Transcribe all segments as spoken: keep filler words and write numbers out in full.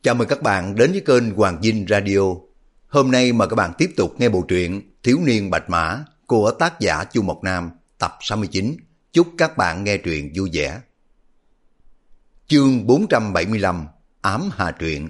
Chào mừng các bạn đến với kênh Hoàng Vinh Radio. Hôm nay mời các bạn tiếp tục nghe bộ truyện Thiếu niên Bạch Mã của tác giả Chu Mộc Nam tập sáu mươi chín. Chúc các bạn nghe truyện vui vẻ. Chương bốn trăm bảy mươi lăm, Ám Hà Truyện.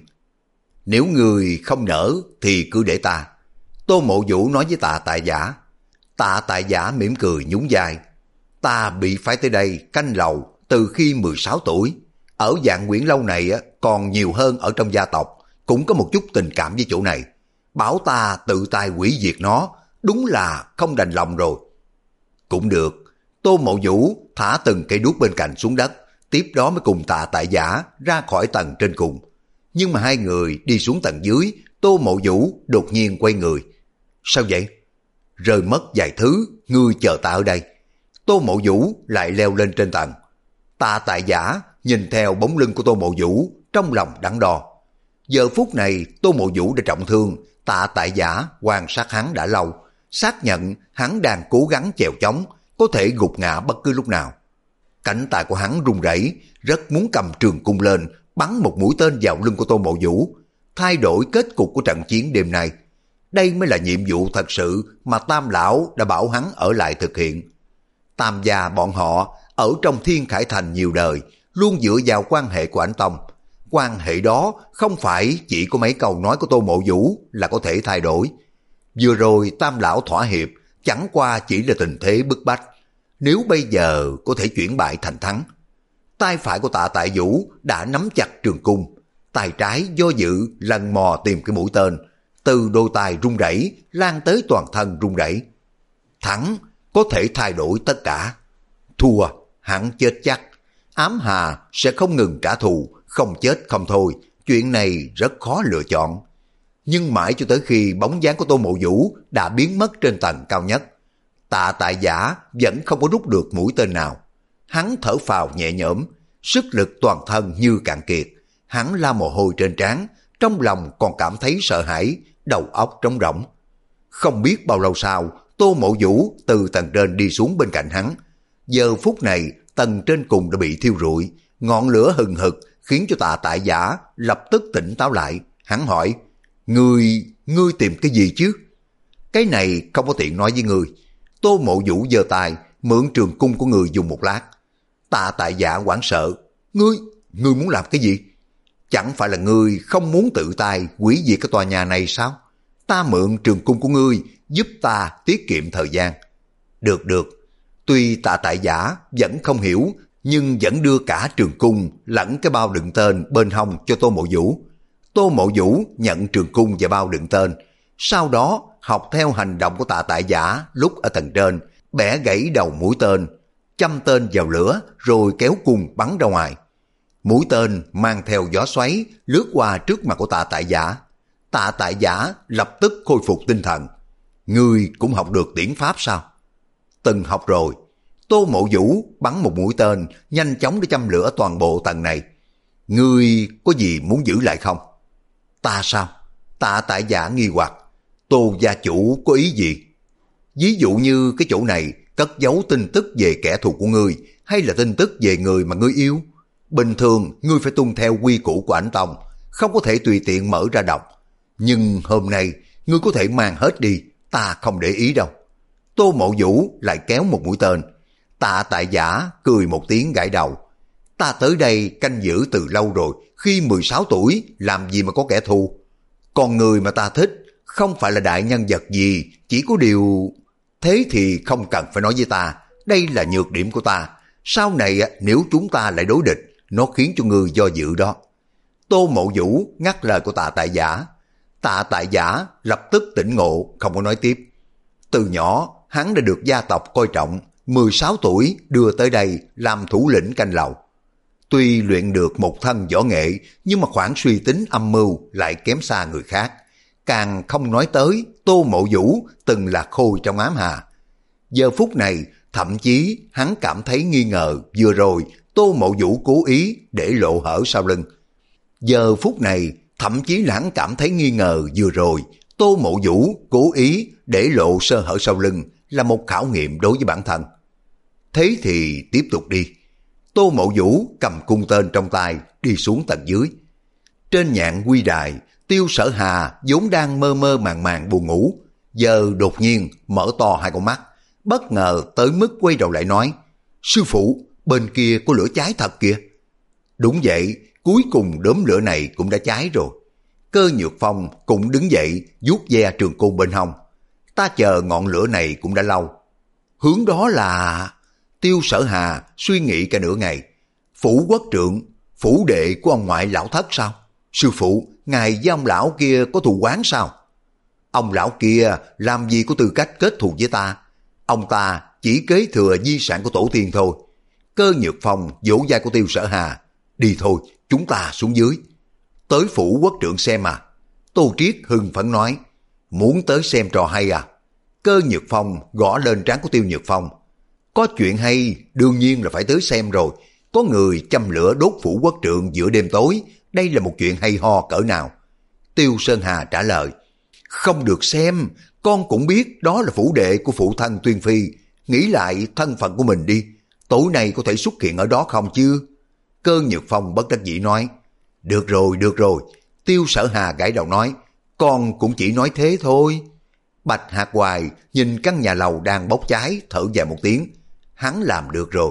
Nếu người không nỡ thì cứ để ta. Tô Mộ Vũ nói với Tạ Tại Giả. Tạ Tại Giả mỉm cười nhún vai. Ta bị phái tới đây canh lầu từ khi mười sáu tuổi. Ở Vạn Quyển Lâu này còn nhiều hơn ở trong gia tộc, cũng có một chút tình cảm với chỗ này. Bảo ta tự tay hủy diệt nó, đúng là không đành lòng rồi. Cũng được. Tô Mộ Vũ thả từng cây đuốc bên cạnh xuống đất, tiếp đó mới cùng Tạ Tại Giả ra khỏi tầng trên cùng. Nhưng mà hai người đi xuống tầng dưới, Tô Mộ Vũ đột nhiên quay người. Sao vậy? Rơi mất vài thứ, ngươi chờ ta ở đây. Tô Mộ Vũ lại leo lên trên tầng. Tạ Tại Giả nhìn theo bóng lưng của Tô Mộ Vũ, trong lòng đắn đo. Giờ phút này Tô Mộ Vũ đã trọng thương, Tạ Tại Giả quan sát hắn đã lâu, xác nhận hắn đang cố gắng chèo chống, có thể gục ngã bất cứ lúc nào. Cánh tay của hắn run rẩy, rất muốn cầm trường cung lên, bắn một mũi tên vào lưng của Tô Mộ Vũ, thay đổi kết cục của trận chiến đêm nay. Đây mới là nhiệm vụ thật sự mà Tam Lão đã bảo hắn ở lại thực hiện. Tam gia bọn họ ở trong Thiên Khải Thành nhiều đời, luôn dựa vào quan hệ của Ảnh Tông. Quan hệ đó không phải chỉ có mấy câu nói của Tô Mộ Vũ là có thể thay đổi. Vừa rồi Tam Lão thỏa hiệp, chẳng qua chỉ là tình thế bức bách. Nếu bây giờ có thể chuyển bại thành thắng. Tay phải của Tạ Tại Vũ đã nắm chặt trường cung, tay trái do dự lần mò tìm cái mũi tên, từ đôi tay run rẩy lan tới toàn thân run rẩy. Thắng có thể thay đổi tất cả, thua hắn chết chắc. Ám Hà sẽ không ngừng trả thù, không chết không thôi, chuyện này rất khó lựa chọn. Nhưng mãi cho tới khi bóng dáng của Tô Mộ Vũ đã biến mất trên tầng cao nhất, Tạ Tại Giả vẫn không có rút được mũi tên nào. Hắn thở phào nhẹ nhõm, sức lực toàn thân như cạn kiệt, hắn la mồ hôi trên trán, trong lòng còn cảm thấy sợ hãi, đầu óc trống rỗng. Không biết bao lâu sau, Tô Mộ Vũ từ tầng trên đi xuống bên cạnh hắn. Giờ phút này tầng trên cùng đã bị thiêu rụi, ngọn lửa hừng hực khiến cho Tạ Tại Giả lập tức tỉnh táo lại. Hắn hỏi, Ngươi, ngươi tìm cái gì chứ? Cái này không có tiện nói với ngươi. Tô Mộ Vũ giơ tay, mượn trường cung của người dùng một lát. Tạ Tại Giả hoảng sợ, Ngươi, ngươi muốn làm cái gì? Chẳng phải là ngươi không muốn tự tay hủy diệt cái tòa nhà này sao? Ta mượn trường cung của ngươi, giúp ta tiết kiệm thời gian. Được được. Tuy Tạ Tại Giả vẫn không hiểu, nhưng vẫn đưa cả trường cung lẫn cái bao đựng tên bên hông cho Tô Mộ Vũ. Tô Mộ Vũ nhận trường cung và bao đựng tên, sau đó học theo hành động của Tạ Tại Giả lúc ở tầng trên, bẻ gãy đầu mũi tên, châm tên vào lửa rồi kéo cung bắn ra ngoài. Mũi tên mang theo gió xoáy lướt qua trước mặt của Tạ Tại Giả. Tạ Tại Giả lập tức khôi phục tinh thần. Ngươi cũng học được tiễn pháp sao? Từng học rồi. Tô Mộ Vũ bắn một mũi tên nhanh chóng để châm lửa toàn bộ tầng này. Ngươi có gì muốn giữ lại không? Ta sao? Tạ Tại Giả nghi hoặc. Tô gia chủ có ý gì? Ví dụ như cái chỗ này cất giấu tin tức về kẻ thù của ngươi, hay là tin tức về người mà ngươi yêu? Bình thường ngươi phải tuân theo quy củ của Ảnh Tông, không có thể tùy tiện mở ra đọc. Nhưng hôm nay ngươi có thể mang hết đi, ta không để ý đâu. Tô Mộ Vũ lại kéo một mũi tên. Tạ Tại Giả cười một tiếng gãi đầu. Ta tới đây canh giữ từ lâu rồi, khi mười sáu tuổi làm gì mà có kẻ thù. Còn người mà ta thích không phải là đại nhân vật gì, chỉ có điều... Thế thì không cần phải nói với ta, đây là nhược điểm của ta. Sau này nếu chúng ta lại đối địch, nó khiến cho người do dự đó. Tô Mộ Vũ ngắt lời của Tạ Tại Giả. Tạ Tại Giả lập tức tỉnh ngộ, không có nói tiếp. Từ nhỏ hắn đã được gia tộc coi trọng, mười sáu tuổi đưa tới đây làm thủ lĩnh canh lầu. Tuy luyện được một thân võ nghệ, nhưng mà khoản suy tính âm mưu lại kém xa người khác. Càng không nói tới Tô Mộ Vũ từng là khôi trong Ám Hà. Giờ phút này thậm chí hắn cảm thấy nghi ngờ vừa rồi Tô Mộ Vũ cố ý để lộ hở sau lưng. Giờ phút này thậm chí là hắn cảm thấy nghi ngờ vừa rồi Tô Mộ Vũ cố ý để lộ sơ hở sau lưng là một khảo nghiệm đối với bản thân. Thế thì tiếp tục đi. Tô Mộ Vũ cầm cung tên trong tay đi xuống tầng dưới. Trên nhạn quy đài, Tiêu Sở Hà vốn đang mơ mơ màng màng buồn ngủ, giờ đột nhiên mở to hai con mắt, bất ngờ tới mức quay đầu lại nói: sư phụ, bên kia có lửa cháy thật kìa. Đúng vậy, cuối cùng đốm lửa này cũng đã cháy rồi. Cơ Nhược Phong cũng đứng dậy vuốt ve trường côn bên hông. Ta chờ ngọn lửa này cũng đã lâu. Hướng đó là... Tiêu Sở Hà suy nghĩ cả nửa ngày. Phủ quốc trượng, phủ đệ của ông ngoại lão thất sao? Sư phụ, ngài với ông lão kia có thù oán sao? Ông lão kia làm gì có tư cách kết thù với ta? Ông ta chỉ kế thừa di sản của tổ tiên thôi. Cơ Nhược Phong vỗ vai của Tiêu Sở Hà. Đi thôi, chúng ta xuống dưới. Tới phủ quốc trượng xem à? Tô Triết hưng phấn nói. Muốn tới xem trò hay à? Cơ Nhược Phong gõ lên trán của Tiêu Nhược Phong. Có chuyện hay, đương nhiên là phải tới xem rồi. Có người châm lửa đốt phủ quốc trượng giữa đêm tối. Đây là một chuyện hay ho cỡ nào? Tiêu Sơn Hà trả lời. Không được xem, con cũng biết đó là phủ đệ của phụ thân Tuyên Phi. Nghĩ lại thân phận của mình đi. Tối nay có thể xuất hiện ở đó không chứ? Cơ Nhược Phong bất đắc dĩ nói. Được rồi, được rồi. Tiêu Sở Hà gãi đầu nói. Con cũng chỉ nói thế thôi. Bạch Hạc Hoài nhìn căn nhà lầu đang bốc cháy, thở dài một tiếng. Hắn làm được rồi.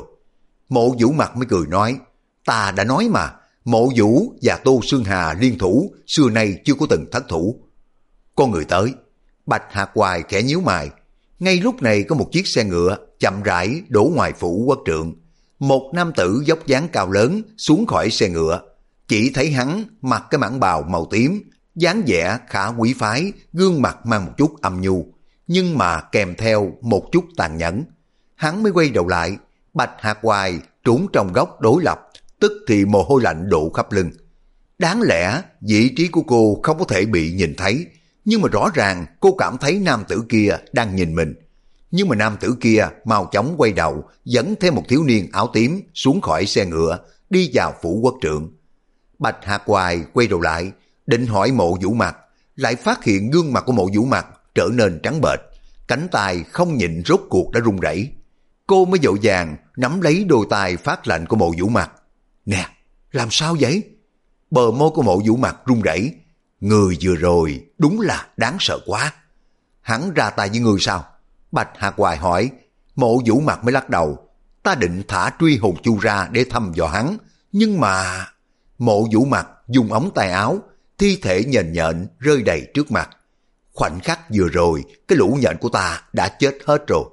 Mộ Vũ Mặt mới cười nói. Ta đã nói mà, Mộ Vũ và Tô Sương Hà liên thủ, xưa nay chưa có từng thất thủ. Có người tới. Bạch Hạc Hoài khẽ nhíu mày. Ngay lúc này có một chiếc xe ngựa chậm rãi đổ ngoài phủ quốc trượng. Một nam tử dốc dáng cao lớn xuống khỏi xe ngựa. Chỉ thấy hắn mặc cái mãng bào màu tím, dáng vẻ khá quý phái, gương mặt mang một chút âm nhu, nhưng mà kèm theo một chút tàn nhẫn. Hắn mới quay đầu lại, Bạch Hạc Hoài trốn trong góc đối lập, tức thì mồ hôi lạnh đổ khắp lưng. Đáng lẽ vị trí của cô không có thể bị nhìn thấy, nhưng mà rõ ràng cô cảm thấy nam tử kia đang nhìn mình. Nhưng mà nam tử kia mau chóng quay đầu, dẫn theo một thiếu niên áo tím xuống khỏi xe ngựa, đi vào phủ quốc trượng. Bạch Hạc Hoài quay đầu lại, định hỏi Mộ Vũ Mặt, lại phát hiện gương mặt của Mộ Vũ Mặt trở nên trắng bệch, cánh tay không nhịn rốt cuộc đã run rẩy. Cô mới vội vàng nắm lấy đôi tay phát lạnh của Mộ Vũ Mặt. Nè, làm sao vậy? Bờ môi của Mộ Vũ Mặt run rẩy. Người vừa rồi đúng là đáng sợ quá. Hắn ra tay với người sao? Bạch Hạc Hoài hỏi. Mộ Vũ Mặt mới lắc đầu. Ta định thả truy hồn chu ra để thăm dò hắn, nhưng mà... Mộ Vũ Mặt dùng ống tay áo, thi thể nhện nhện rơi đầy trước mặt. Khoảnh khắc vừa rồi, cái lũ nhện của ta đã chết hết rồi.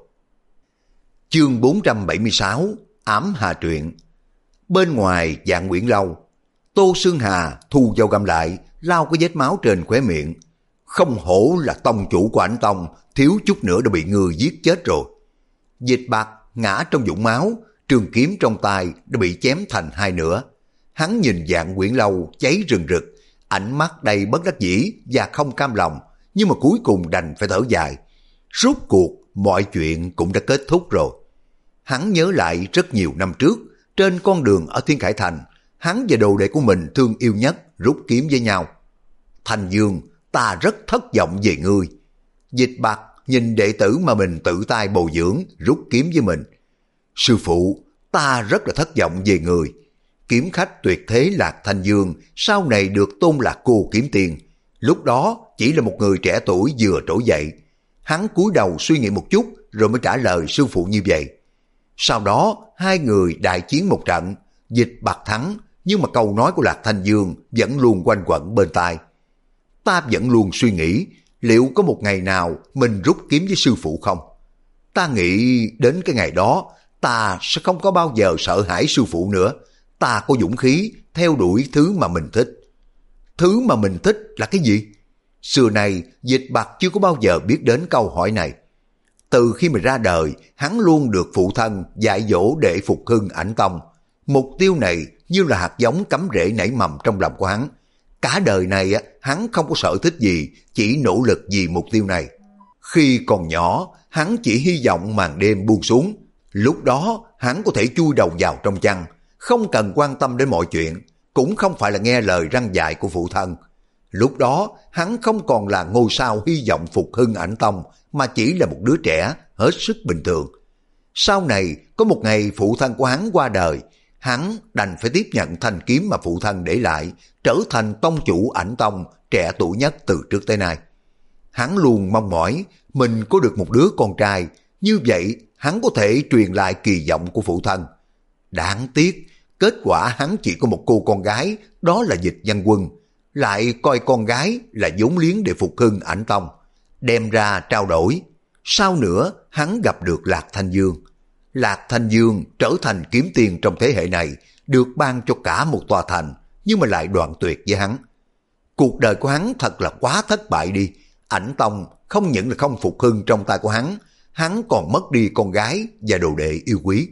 Chương bốn trăm bảy mươi sáu, Ám Hà Truyện. Bên ngoài Vạn Nguyễn Lâu, Tô Sương Hà thu dâu găm lại, lau cái vết máu trên khóe miệng. Không hổ là tông chủ của Ảnh Tông, thiếu chút nữa đã bị người giết chết rồi. Dịch Bạc ngã trong vũng máu, trường kiếm trong tay đã bị chém thành hai nửa. Hắn nhìn Vạn Nguyễn Lâu cháy rừng rực, ánh mắt đầy bất đắc dĩ và không cam lòng, nhưng mà cuối cùng đành phải thở dài. Rốt cuộc mọi chuyện cũng đã kết thúc rồi. Hắn nhớ lại rất nhiều năm trước, trên con đường ở Thiên Khải Thành, hắn và đồ đệ của mình thương yêu nhất rút kiếm với nhau. Thành Dương, ta rất thất vọng về ngươi. Dịch Bạc nhìn đệ tử mà mình tự tay bồi dưỡng rút kiếm với mình. Sư phụ, ta rất là thất vọng về người. Kiếm khách tuyệt thế Lạc Thanh Dương sau này được tôn là Cô Kiếm Tiên. Lúc đó chỉ là một người trẻ tuổi vừa trỗi dậy. Hắn cúi đầu suy nghĩ một chút rồi mới trả lời sư phụ như vậy. Sau đó hai người đại chiến một trận, Dịch Bạc thắng, nhưng mà câu nói của Lạc Thanh Dương vẫn luôn quanh quẩn bên tai. Ta vẫn luôn suy nghĩ liệu có một ngày nào mình rút kiếm với sư phụ không? Ta nghĩ đến cái ngày đó ta sẽ không có bao giờ sợ hãi sư phụ nữa. Ta có dũng khí theo đuổi thứ mà mình thích. Thứ mà mình thích là cái gì? Xưa này Dịch Bạc chưa có bao giờ biết đến câu hỏi này. Từ khi mà ra đời, hắn luôn được phụ thân dạy dỗ để phục hưng Ảnh Tông. Mục tiêu này như là hạt giống cắm rễ nảy mầm trong lòng của hắn. Cả đời này hắn không có sở thích gì, chỉ nỗ lực vì mục tiêu này. Khi còn nhỏ, hắn chỉ hy vọng màn đêm buông xuống. Lúc đó hắn có thể chui đầu vào trong chăn, không cần quan tâm đến mọi chuyện, cũng không phải là nghe lời răn dạy của phụ thân. Lúc đó hắn không còn là ngôi sao hy vọng phục hưng Ảnh Tông, mà chỉ là một đứa trẻ hết sức bình thường. Sau này có một ngày phụ thân của hắn qua đời, hắn đành phải tiếp nhận thanh kiếm mà phụ thân để lại, trở thành tông chủ Ảnh Tông trẻ tuổi nhất từ trước tới nay. Hắn luôn mong mỏi mình có được một đứa con trai, như vậy hắn có thể truyền lại kỳ vọng của phụ thân. Đáng tiếc, kết quả hắn chỉ có một cô con gái, đó là Dịch Văn Quân, lại coi con gái là vốn liếng để phục hưng Ảnh Tông, đem ra trao đổi. Sau nữa, hắn gặp được Lạc Thanh Dương. Lạc Thanh Dương trở thành kiếm tiền trong thế hệ này, được ban cho cả một tòa thành, nhưng mà lại đoạn tuyệt với hắn. Cuộc đời của hắn thật là quá thất bại đi. Ảnh Tông không những là không phục hưng trong tay của hắn, hắn còn mất đi con gái và đồ đệ yêu quý.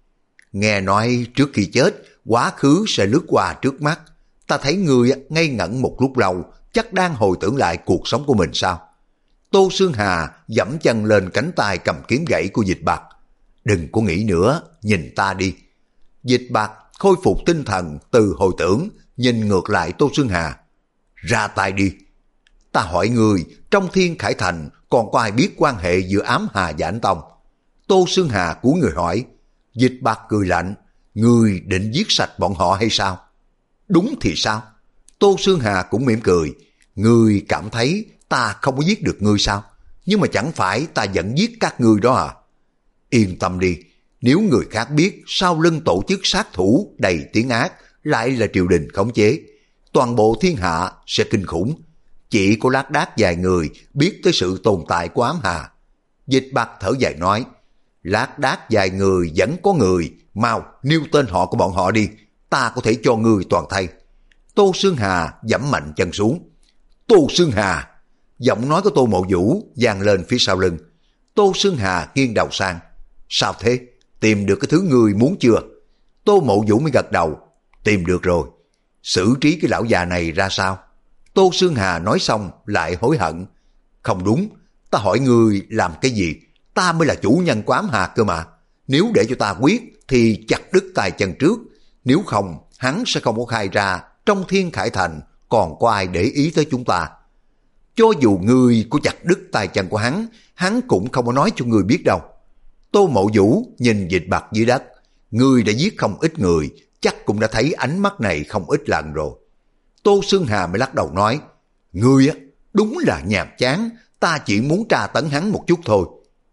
Nghe nói trước khi chết, quá khứ sẽ lướt qua trước mắt. Ta thấy người ngây ngẩn một lúc lâu, chắc đang hồi tưởng lại cuộc sống của mình sao? Tô Xương Hà dẫm chân lên cánh tay cầm kiếm gãy của Dịch Bạc. Đừng có nghĩ nữa, nhìn ta đi. Dịch Bạc khôi phục tinh thần từ hồi tưởng, nhìn ngược lại Tô Xương Hà. Ra tay đi. Ta hỏi người, trong Thiên Khải Thành còn có ai biết quan hệ giữa Ám Hà và Ảnh Tông? Tô Xương Hà cúi người hỏi. Dịch Bạc cười lạnh. Người định giết sạch bọn họ hay sao? Đúng thì sao? Tô Xương Hà cũng mỉm cười. Người cảm thấy ta không có giết được ngươi sao? Nhưng mà chẳng phải ta vẫn giết các ngươi đó à? Yên tâm đi, nếu người khác biết sau lưng tổ chức sát thủ đầy tiếng ác lại là triều đình khống chế, toàn bộ thiên hạ sẽ kinh khủng. Chỉ có lác đác vài người biết tới sự tồn tại của Ám Hà. Dịch Bạc thở dài nói, lác đác vài người vẫn có người, mau nêu tên họ của bọn họ đi, ta có thể cho ngươi toàn thay. Tô Xương Hà giẫm mạnh chân xuống. Tô Xương Hà! Giọng nói của Tô Mộ Vũ vang lên phía sau lưng. Tô Xương Hà nghiêng đầu sang. Sao thế? Tìm được cái thứ ngươi muốn chưa? Tô Mộ Vũ mới gật đầu. Tìm được rồi. Xử trí cái lão già này ra sao? Tô Xương Hà nói xong lại hối hận. Không đúng, ta hỏi ngươi làm cái gì? Ta mới là chủ nhân của Ám Hà cơ mà. Nếu để cho ta quyết thì chặt đứt tay chân trước. Nếu không, hắn sẽ không có khai ra trong Thiên Khải Thành còn có ai để ý tới chúng ta. Cho dù ngươi có chặt đứt tay chân của hắn, hắn cũng không có nói cho ngươi biết đâu. Tô Mộ Vũ nhìn Dịch Bạc dưới đất. Ngươi đã giết không ít người, chắc cũng đã thấy ánh mắt này không ít lần rồi. Tô Xương Hà mới lắc đầu nói, ngươi á, đúng là nhàm chán, ta chỉ muốn tra tấn hắn một chút thôi.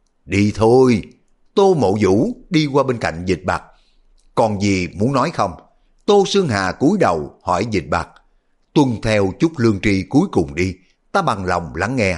Đi thôi. Tô Mộ Vũ đi qua bên cạnh Dịch Bạc. Còn gì muốn nói không? Tô Xương Hà cúi đầu hỏi Dịch Bạc. Tuân theo chút lương tri cuối cùng đi, ta bằng lòng lắng nghe.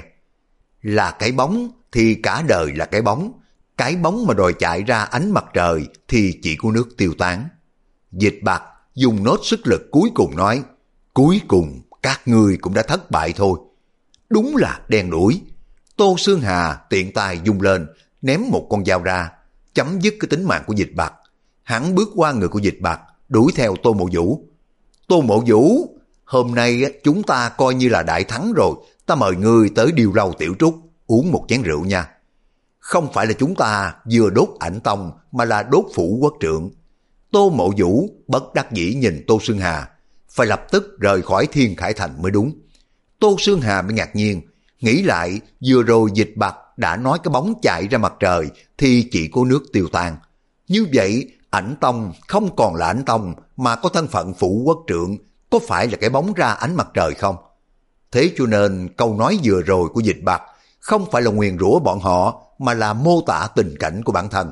Là cái bóng thì cả đời là cái bóng, cái bóng mà đòi chạy ra ánh mặt trời thì chỉ có nước tiêu tán. Dịch Bạc dùng nốt sức lực cuối cùng nói, cuối cùng các ngươi cũng đã thất bại thôi. Đúng là đen đủi. Tô Xương Hà tiện tay vung lên, ném một con dao ra, chấm dứt cái tính mạng của Dịch Bạc. Hắn bước qua người của Dịch Bạc, đuổi theo Tô Mộ Vũ. Tô Mộ Vũ, hôm nay chúng ta coi như là đại thắng rồi, ta mời ngươi tới Điêu Lâu Tiểu Trúc, uống một chén rượu nha. Không phải là chúng ta vừa đốt Ảnh Tông, mà là đốt Phủ Quốc Trượng. Tô Mộ Vũ bất đắc dĩ nhìn Tô Xương Hà, phải lập tức rời khỏi Thiên Khải Thành mới đúng. Tô Xương Hà mới ngạc nhiên, nghĩ lại vừa rồi Dịch Bạc đã nói cái bóng chạy ra mặt trời thì chỉ có nước tiêu tan. Như vậy Ảnh Tông không còn là Ảnh Tông mà có thân phận Phủ Quốc Trượng, có phải là cái bóng ra ánh mặt trời không? Thế cho nên câu nói vừa rồi của Dịch Bạc không phải là nguyền rủa bọn họ, mà là mô tả tình cảnh của bản thân.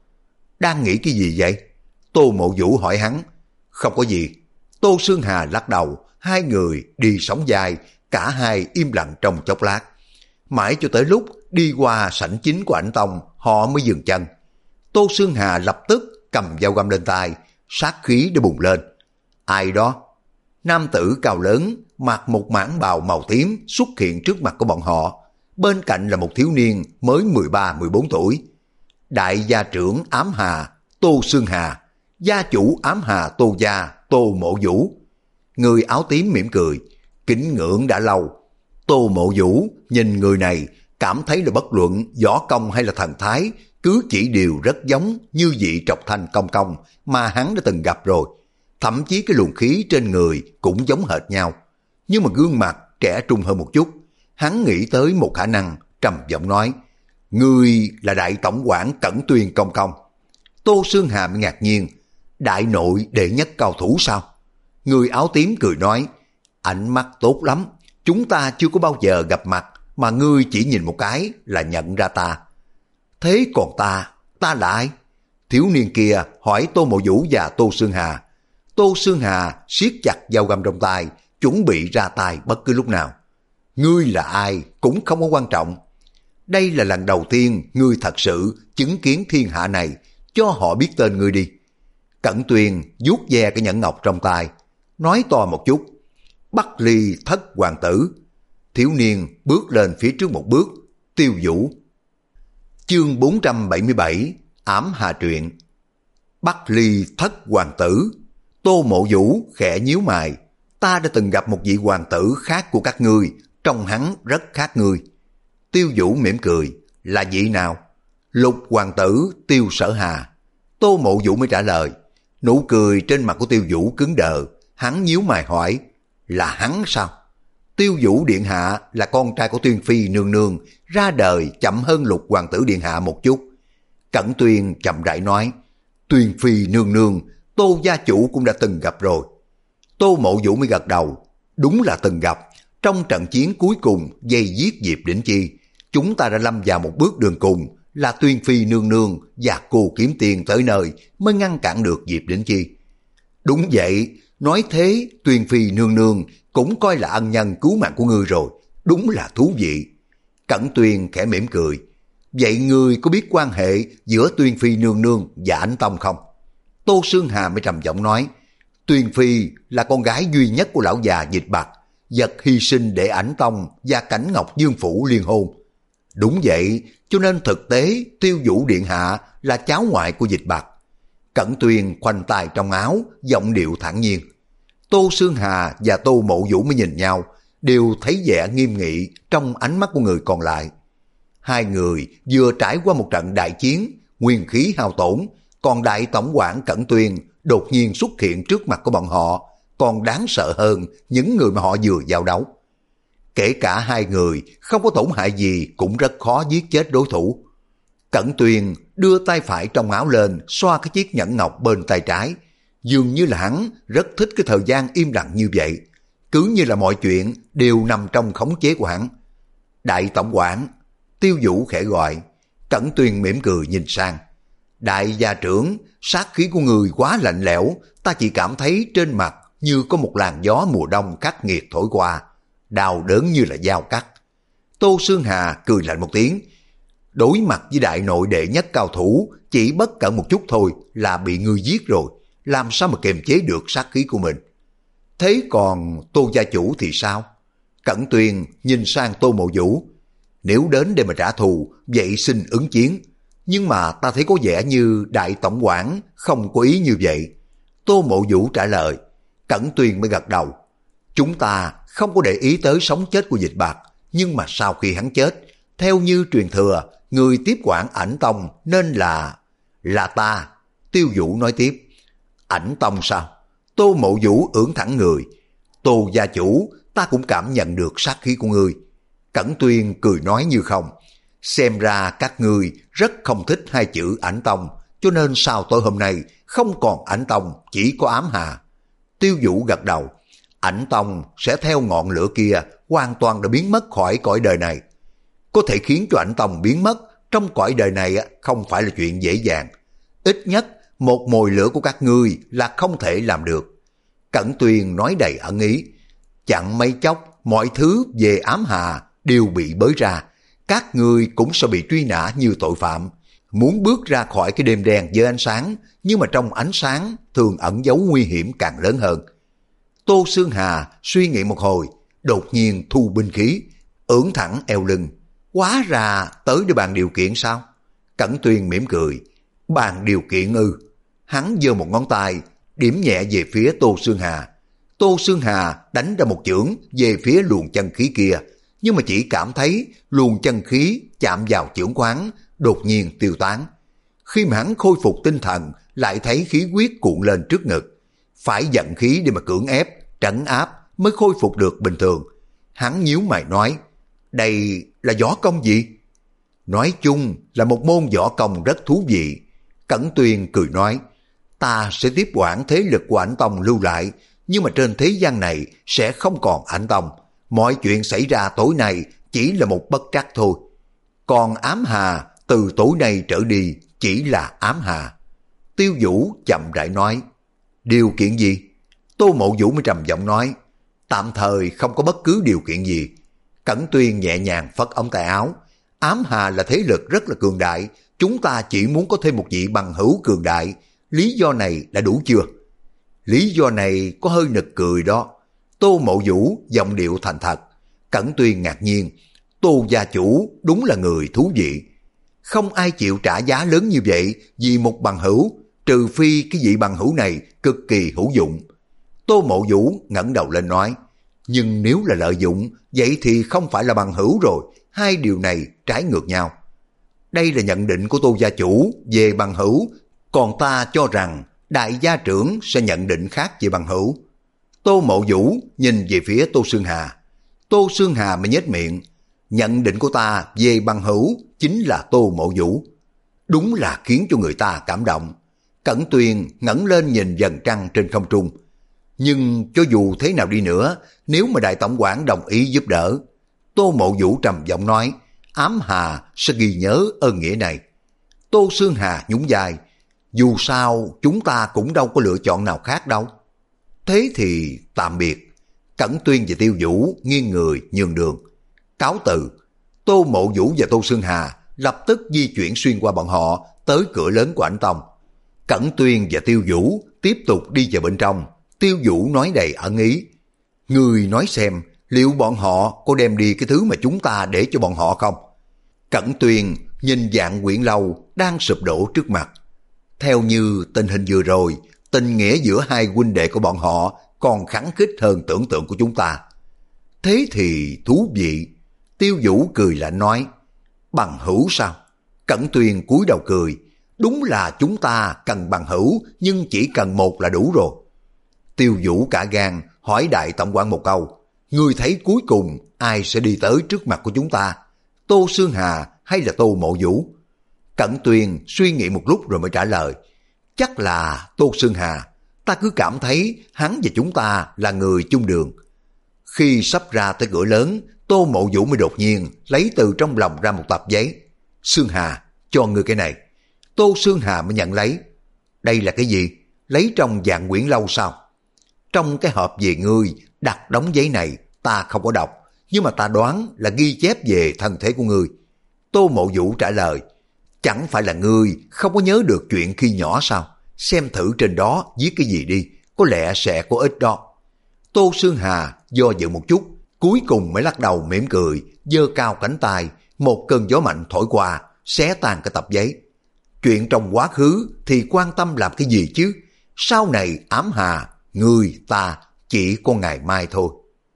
Đang nghĩ cái gì vậy? Tô Mộ Vũ hỏi hắn. Không có gì. Tô Xương Hà lắc đầu, hai người đi sóng vai, cả hai im lặng trong chốc lát. Mãi cho tới lúc đi qua sảnh chính của Ảnh Tông, họ mới dừng chân. Tô Xương Hà lập tức cầm dao găm lên tay, sát khí đã bùng lên. Ai đó? Nam tử cao lớn, mặc một mãng bào màu tím xuất hiện trước mặt của bọn họ. Bên cạnh là một thiếu niên mới mười ba mười bốn tuổi. Đại gia trưởng Ám Hà, Tô Xương Hà, gia chủ Ám Hà Tô gia, Tô Mộ Vũ. Người áo tím mỉm cười, kính ngưỡng đã lâu. Tô Mộ Vũ nhìn người này, cảm thấy là bất luận võ công hay là thần thái, cứ chỉ đều rất giống như vị Trọc Thanh Công Công mà hắn đã từng gặp rồi. Thậm chí cái luồng khí trên người cũng giống hệt nhau. Nhưng mà gương mặt trẻ trung hơn một chút. Hắn nghĩ tới một khả năng, trầm giọng nói, ngươi là đại tổng quản Cẩn Tuyên Công Công. Tô Xương Hà mới ngạc nhiên, Đại nội đệ nhất cao thủ sao? Người áo tím cười nói, ánh mắt tốt lắm, chúng ta chưa có bao giờ gặp mặt, mà ngươi chỉ nhìn một cái là nhận ra ta. Thế còn ta, ta là ai? Thiếu niên kia hỏi Tô Mộ Vũ và Tô Xương Hà. Tô Xương Hà siết chặt dao găm trong tay, chuẩn bị ra tay bất cứ lúc nào. Ngươi là ai cũng không có quan trọng. Đây là lần đầu tiên ngươi thật sự chứng kiến thiên hạ này, cho họ biết tên ngươi đi. Cẩn Tuyền vuốt ve cái nhẫn ngọc trong tay, nói to một chút, Bắc Ly thất hoàng tử. Thiếu niên bước lên phía trước một bước, Tiêu Vũ. Chương bốn trăm bảy mươi bảy, ám hà truyện. Bắc Ly thất hoàng tử. Tô Mộ Vũ khẽ nhíu mày, ta đã từng gặp một vị hoàng tử khác của các ngươi, trông hắn rất khác ngươi. Tiêu Vũ mỉm cười, là vị nào? Lục hoàng tử Tiêu Sở Hà. Tô Mộ Vũ mới trả lời. Nụ cười trên mặt của Tiêu Vũ cứng đờ, hắn nhíu mày hỏi, là hắn sao? Tiêu Vũ điện hạ là con trai của Tuyên Phi nương nương, ra đời chậm hơn Lục hoàng tử điện hạ một chút. Cẩn Tuyền chậm rãi nói, Tuyên Phi nương nương, Tô gia chủ cũng đã từng gặp rồi. Tô Mộ Vũ mới gật đầu, đúng là từng gặp. Trong trận chiến cuối cùng dây giết Diệp Đỉnh Chi, chúng ta đã lâm vào một bước đường cùng, là Tuyên Phi nương nương và cô kiếm tiền tới nơi mới ngăn cản được Diệp Đỉnh Chi. Đúng vậy, nói thế Tuyên Phi nương nương cũng coi là ân nhân cứu mạng của ngươi rồi, đúng là thú vị. Cẩn Tuyền khẽ mỉm cười, vậy ngươi có biết quan hệ giữa Tuyên Phi nương nương và Ảnh Tông không? Tô Xương Hà mới trầm giọng nói, Tuyên Phi là con gái duy nhất của lão già Dịch Bạch, vật hy sinh để Ảnh Tông và Cảnh Ngọc Dương Phủ liên hôn. Đúng vậy, cho nên thực tế Tiêu Vũ điện hạ là cháu ngoại của Dịch Bạch. Cẩn Tuyền khoanh tay trong áo, giọng điệu thản nhiên. Tô Xương Hà và Tô Mộ Vũ mới nhìn nhau, đều thấy vẻ nghiêm nghị trong ánh mắt của người còn lại. Hai người vừa trải qua một trận đại chiến, nguyên khí hao tổn, còn đại tổng quản Cẩn Tuyền đột nhiên xuất hiện trước mặt của bọn họ, còn đáng sợ hơn những người mà họ vừa giao đấu. Kể cả hai người không có tổn hại gì cũng rất khó giết chết đối thủ. Cẩn Tuyền đưa tay phải trong áo lên, xoa cái chiếc nhẫn ngọc bên tay trái. Dường như là hắn rất thích cái thời gian im lặng như vậy, cứ như là mọi chuyện đều nằm trong khống chế của hắn. Đại tổng quản, Tiêu Vũ khẽ gọi. Cẩn Tuyền mỉm cười nhìn sang. Đại gia trưởng, sát khí của người quá lạnh lẽo, ta chỉ cảm thấy trên mặt như có một làn gió mùa đông khắc nghiệt thổi qua, đau đớn như là dao cắt. Tô Xương Hà cười lạnh một tiếng. Đối mặt với đại nội đệ nhất cao thủ, chỉ bất cẩn một chút thôi là bị ngươi giết rồi, làm sao mà kiềm chế được sát khí của mình. Thế còn Tô gia chủ thì sao? Cẩn Tuyền nhìn sang Tô Mộ Vũ. Nếu đến để mà trả thù, vậy xin ứng chiến. Nhưng mà ta thấy có vẻ như đại tổng quản không có ý như vậy. Tô Mộ Vũ trả lời. Cẩn Tuyền mới gật đầu. Chúng ta không có để ý tới sống chết của Dịch Bạch, nhưng mà sau khi hắn chết, theo như truyền thừa, người tiếp quản Ảnh Tông nên là... là ta. Tiêu Vũ nói tiếp. Ảnh Tông sao? Tô Mộ Vũ ưỡn thẳng người. Tô gia chủ, ta cũng cảm nhận được sát khí của ngươi. Cẩn Tuyền cười nói như không. Xem ra các ngươi rất không thích hai chữ Ảnh Tông, cho nên sau tối hôm nay không còn Ảnh Tông, chỉ có ám hà. Tiêu Vũ gật đầu. Ảnh Tông sẽ theo ngọn lửa kia hoàn toàn đã biến mất khỏi cõi đời này. Có thể khiến cho Ảnh Tông biến mất trong cõi đời này không phải là chuyện dễ dàng. Ít nhất một mồi lửa của các ngươi là không thể làm được. Cẩn Tuyền nói đầy ẩn ý. Chẳng mấy chốc mọi thứ về ám hà đều bị bới ra. Các ngươi cũng sẽ bị truy nã như tội phạm. Muốn bước ra khỏi cái đêm đen với ánh sáng, nhưng mà trong ánh sáng thường ẩn giấu nguy hiểm càng lớn hơn. Tô Xương Hà suy nghĩ một hồi, đột nhiên thu binh khí, ưỡn thẳng eo lưng. Hóa ra tới để bàn điều kiện sao? Cẩn Tuyền mỉm cười. Bàn điều kiện ư? Hắn giơ một ngón tay, điểm nhẹ về phía Tô Xương Hà. Tô Xương Hà đánh ra một chưởng về phía luồng chân khí kia, nhưng mà chỉ cảm thấy luồng chân khí chạm vào chưởng khoáng, đột nhiên tiêu tán. Khi mà hắn khôi phục tinh thần, lại thấy khí huyết cuộn lên trước ngực. Phải giận khí để mà cưỡng ép, trấn áp mới khôi phục được bình thường. Hắn nhíu mày nói, đây là võ công gì? Nói chung là một môn võ công rất thú vị. Cẩn Tuyền cười nói, ta sẽ tiếp quản thế lực của Ảnh Tông lưu lại, nhưng mà trên thế gian này sẽ không còn Ảnh Tông. Mọi chuyện xảy ra tối nay chỉ là một bất trắc thôi. Còn Ám Hà từ tối nay trở đi chỉ là Ám Hà. Tiêu Vũ chậm rãi nói. Điều kiện gì? Tô Mộ Vũ mới trầm giọng nói. Tạm thời không có bất cứ điều kiện gì. Cẩn Tuyên nhẹ nhàng phất ống tay áo. Ám Hà là thế lực rất là cường đại, chúng ta chỉ muốn có thêm một vị bằng hữu cường đại. Lý do này đã đủ chưa? Lý do này có hơi nực cười đó. Tô Mộ Vũ giọng điệu thành thật. Cẩn Tuyên ngạc nhiên. Tô gia chủ đúng là người thú vị. Không ai chịu trả giá lớn như vậy vì một bằng hữu, trừ phi cái vị bằng hữu này cực kỳ hữu dụng. Tô Mộ Vũ ngẩng đầu lên nói. Nhưng nếu là lợi dụng, vậy thì không phải là bằng hữu rồi. Hai điều này trái ngược nhau. Đây là nhận định của Tô gia chủ về bằng hữu, còn ta cho rằng đại gia trưởng sẽ nhận định khác về bằng hữu. Tô Mộ Vũ nhìn về phía Tô Xương Hà. Tô Xương Hà mới nhếch miệng. Nhận định của ta về bằng hữu chính là Tô Mộ Vũ. Đúng là khiến cho người ta cảm động. Cẩn Tuyên ngẩng lên nhìn dần trăng trên không trung. Nhưng cho dù thế nào đi nữa, nếu mà đại tổng quản đồng ý giúp đỡ, Tô Mộ Vũ trầm giọng nói, Ám Hà sẽ ghi nhớ ơn nghĩa này. Tô Xương Hà nhún vai, dù sao chúng ta cũng đâu có lựa chọn nào khác đâu. Thế thì tạm biệt. Cẩn Tuyên và Tiêu Vũ nghiêng người nhường đường. Cáo từ. Tô Mộ Vũ và Tô Xương Hà lập tức di chuyển xuyên qua bọn họ tới cửa lớn của Ảnh Tông. Cẩn Tuyên và Tiêu Vũ tiếp tục đi vào bên trong. Tiêu Vũ nói đầy ẩn ý. Người nói xem, liệu bọn họ có đem đi cái thứ mà chúng ta để cho bọn họ không? Cẩn Tuyên nhìn Vạn Quyển Lâu đang sụp đổ trước mặt. Theo như tình hình vừa rồi, tình nghĩa giữa hai huynh đệ của bọn họ còn khắng khích hơn tưởng tượng của chúng ta. Thế thì thú vị. Tiêu Vũ cười lạnh nói. Bằng hữu sao? Cẩn Tuyên cúi đầu cười. Đúng là chúng ta cần bằng hữu, nhưng chỉ cần một là đủ rồi. Tiêu Vũ cả gan hỏi đại tổng quản một câu. Ngươi thấy cuối cùng ai sẽ đi tới trước mặt của chúng ta? Tô Xương Hà hay là Tô Mộ Vũ? Cẩn Tuyên suy nghĩ một lúc rồi mới trả lời. Chắc là Tô Xương Hà. Ta cứ cảm thấy hắn và chúng ta là người chung đường. Khi sắp ra tới cửa lớn, Tô Mộ Vũ mới đột nhiên lấy từ trong lòng ra một tập giấy. Xương Hà, cho ngươi cái này. Tô Xương Hà mới nhận lấy. Đây là cái gì? Lấy trong Vạn Quyển Lâu sao? Trong cái hộp về ngươi đặt đống giấy này ta không có đọc, nhưng mà ta đoán là ghi chép về thân thể của ngươi. Tô Mộ Vũ trả lời. Chẳng phải là ngươi không có nhớ được chuyện khi nhỏ sao? Xem thử trên đó viết cái gì đi, có lẽ sẽ có ích đó. Tô Xương Hà do dự một chút, cuối cùng mới lắc đầu mỉm cười, giơ cao cánh tay, một cơn gió mạnh thổi qua, xé tan cái tập giấy. Chuyện trong quá khứ thì quan tâm làm cái gì chứ? Sau này Ám Hà, người ta chỉ có ngày mai thôi.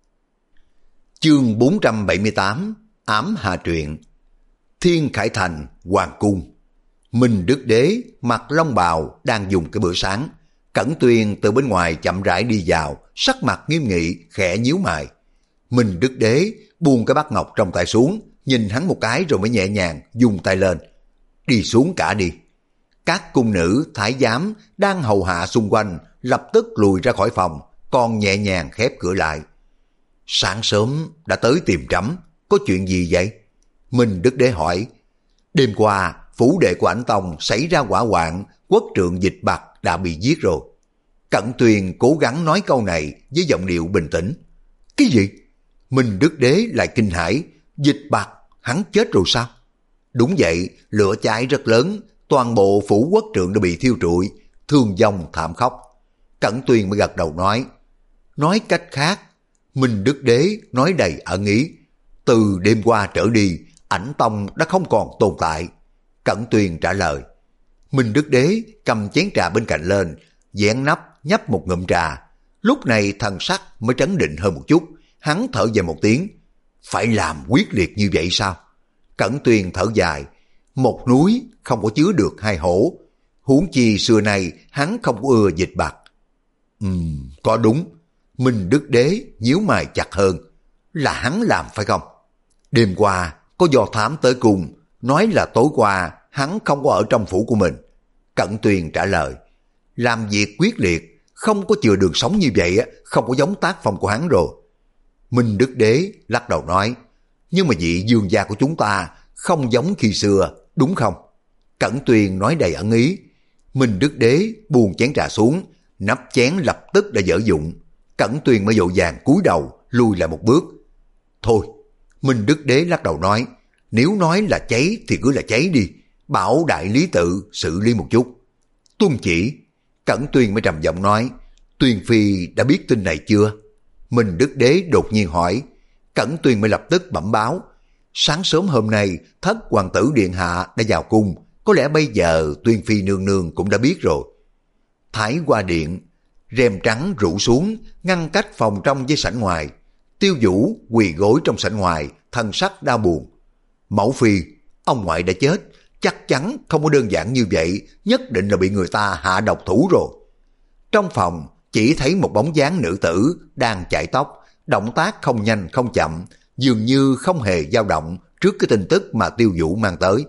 Chương bốn trăm bảy mươi tám, Ám Hà truyện. Thiên Khải Thành, Hoàng Cung. Minh Đức Đế mặc long bào đang dùng cái bữa sáng. Cẩn Tuyên từ bên ngoài chậm rãi đi vào, sắc mặt nghiêm nghị, khẽ nhíu mày. Minh Đức Đế buông cái bát ngọc trong tay xuống, nhìn hắn một cái rồi mới nhẹ nhàng dùng tay lên. Đi xuống cả đi. Các cung nữ, thái giám đang hầu hạ xung quanh lập tức lùi ra khỏi phòng, còn nhẹ nhàng khép cửa lại. Sáng sớm đã tới tìm trẫm, có chuyện gì vậy? Minh Đức Đế hỏi. Đêm qua, phủ đệ của Ảnh Tông xảy ra hỏa hoạn, quốc trượng Dịch Bạc đã bị giết rồi. Cẩn Tuyên cố gắng nói câu này với giọng điệu bình tĩnh. Cái gì? Minh Đức Đế lại kinh hãi. Dịch Bạc, hắn chết rồi sao? Đúng vậy, lửa cháy rất lớn, toàn bộ phủ quốc trượng đã bị thiêu trụi, thương vong thảm khốc. Cẩn Tuyên mới gật đầu nói. Nói cách khác, Minh Đức Đế nói đầy ẩn ý. Từ đêm qua trở đi, Ảnh Tông đã không còn tồn tại. Cẩn Tuyên trả lời. Minh Đức Đế cầm chén trà bên cạnh lên, vén nắp nhấp một ngụm trà. Lúc này thần sắc mới trấn định hơn một chút, hắn thở dài một tiếng. Phải làm quyết liệt như vậy sao? Cẩn Tuyên thở dài. Một núi không có chứa được hai hổ. Huống chi xưa nay hắn không có ưa Dịch Bạc. Ừm, có đúng. Minh Đức Đế nhíu mày chặt hơn. Là hắn làm phải không? Đêm qua có do thám tới cùng, nói là tối qua hắn không có ở trong phủ của mình. Cẩn Tuyên trả lời. làm việc quyết liệt, không có chừa đường sống như vậy, không có giống tác phong của hắn rồi. Minh Đức Đế lắc đầu nói, nhưng mà vị dương gia của chúng ta không giống khi xưa, đúng không? Cẩn Tuyền nói đầy ẩn ý. Minh Đức Đế buông chén trà xuống, nắp chén lập tức đã dở dụng. Cẩn Tuyền mới vội vàng cúi đầu, lùi lại một bước. Thôi, Minh Đức Đế lắc đầu nói, nếu nói là cháy thì cứ là cháy đi, bảo đại lý tự xử lý một chút. Tuân chỉ. Cẩn Tuyền mới trầm giọng nói, Tuyền Phi đã biết tin này chưa? Minh Đức Đế đột nhiên hỏi. Cẩn Tuyền mới lập tức bẩm báo, sáng sớm hôm nay thất hoàng tử điện hạ đã vào cung, có lẽ bây giờ Tuyền Phi nương nương cũng đã biết rồi. Thái qua điện, rèm trắng rủ xuống, ngăn cách phòng trong với sảnh ngoài. Tiêu Vũ quỳ gối trong sảnh ngoài, thân sắc đau buồn. Mẫu phi, ông ngoại đã chết, chắc chắn không có đơn giản như vậy, nhất định là bị người ta hạ độc thủ rồi. Trong phòng chỉ thấy một bóng dáng nữ tử đang chải tóc, động tác không nhanh không chậm, dường như không hề dao động trước cái tin tức mà Tiêu Vũ mang tới.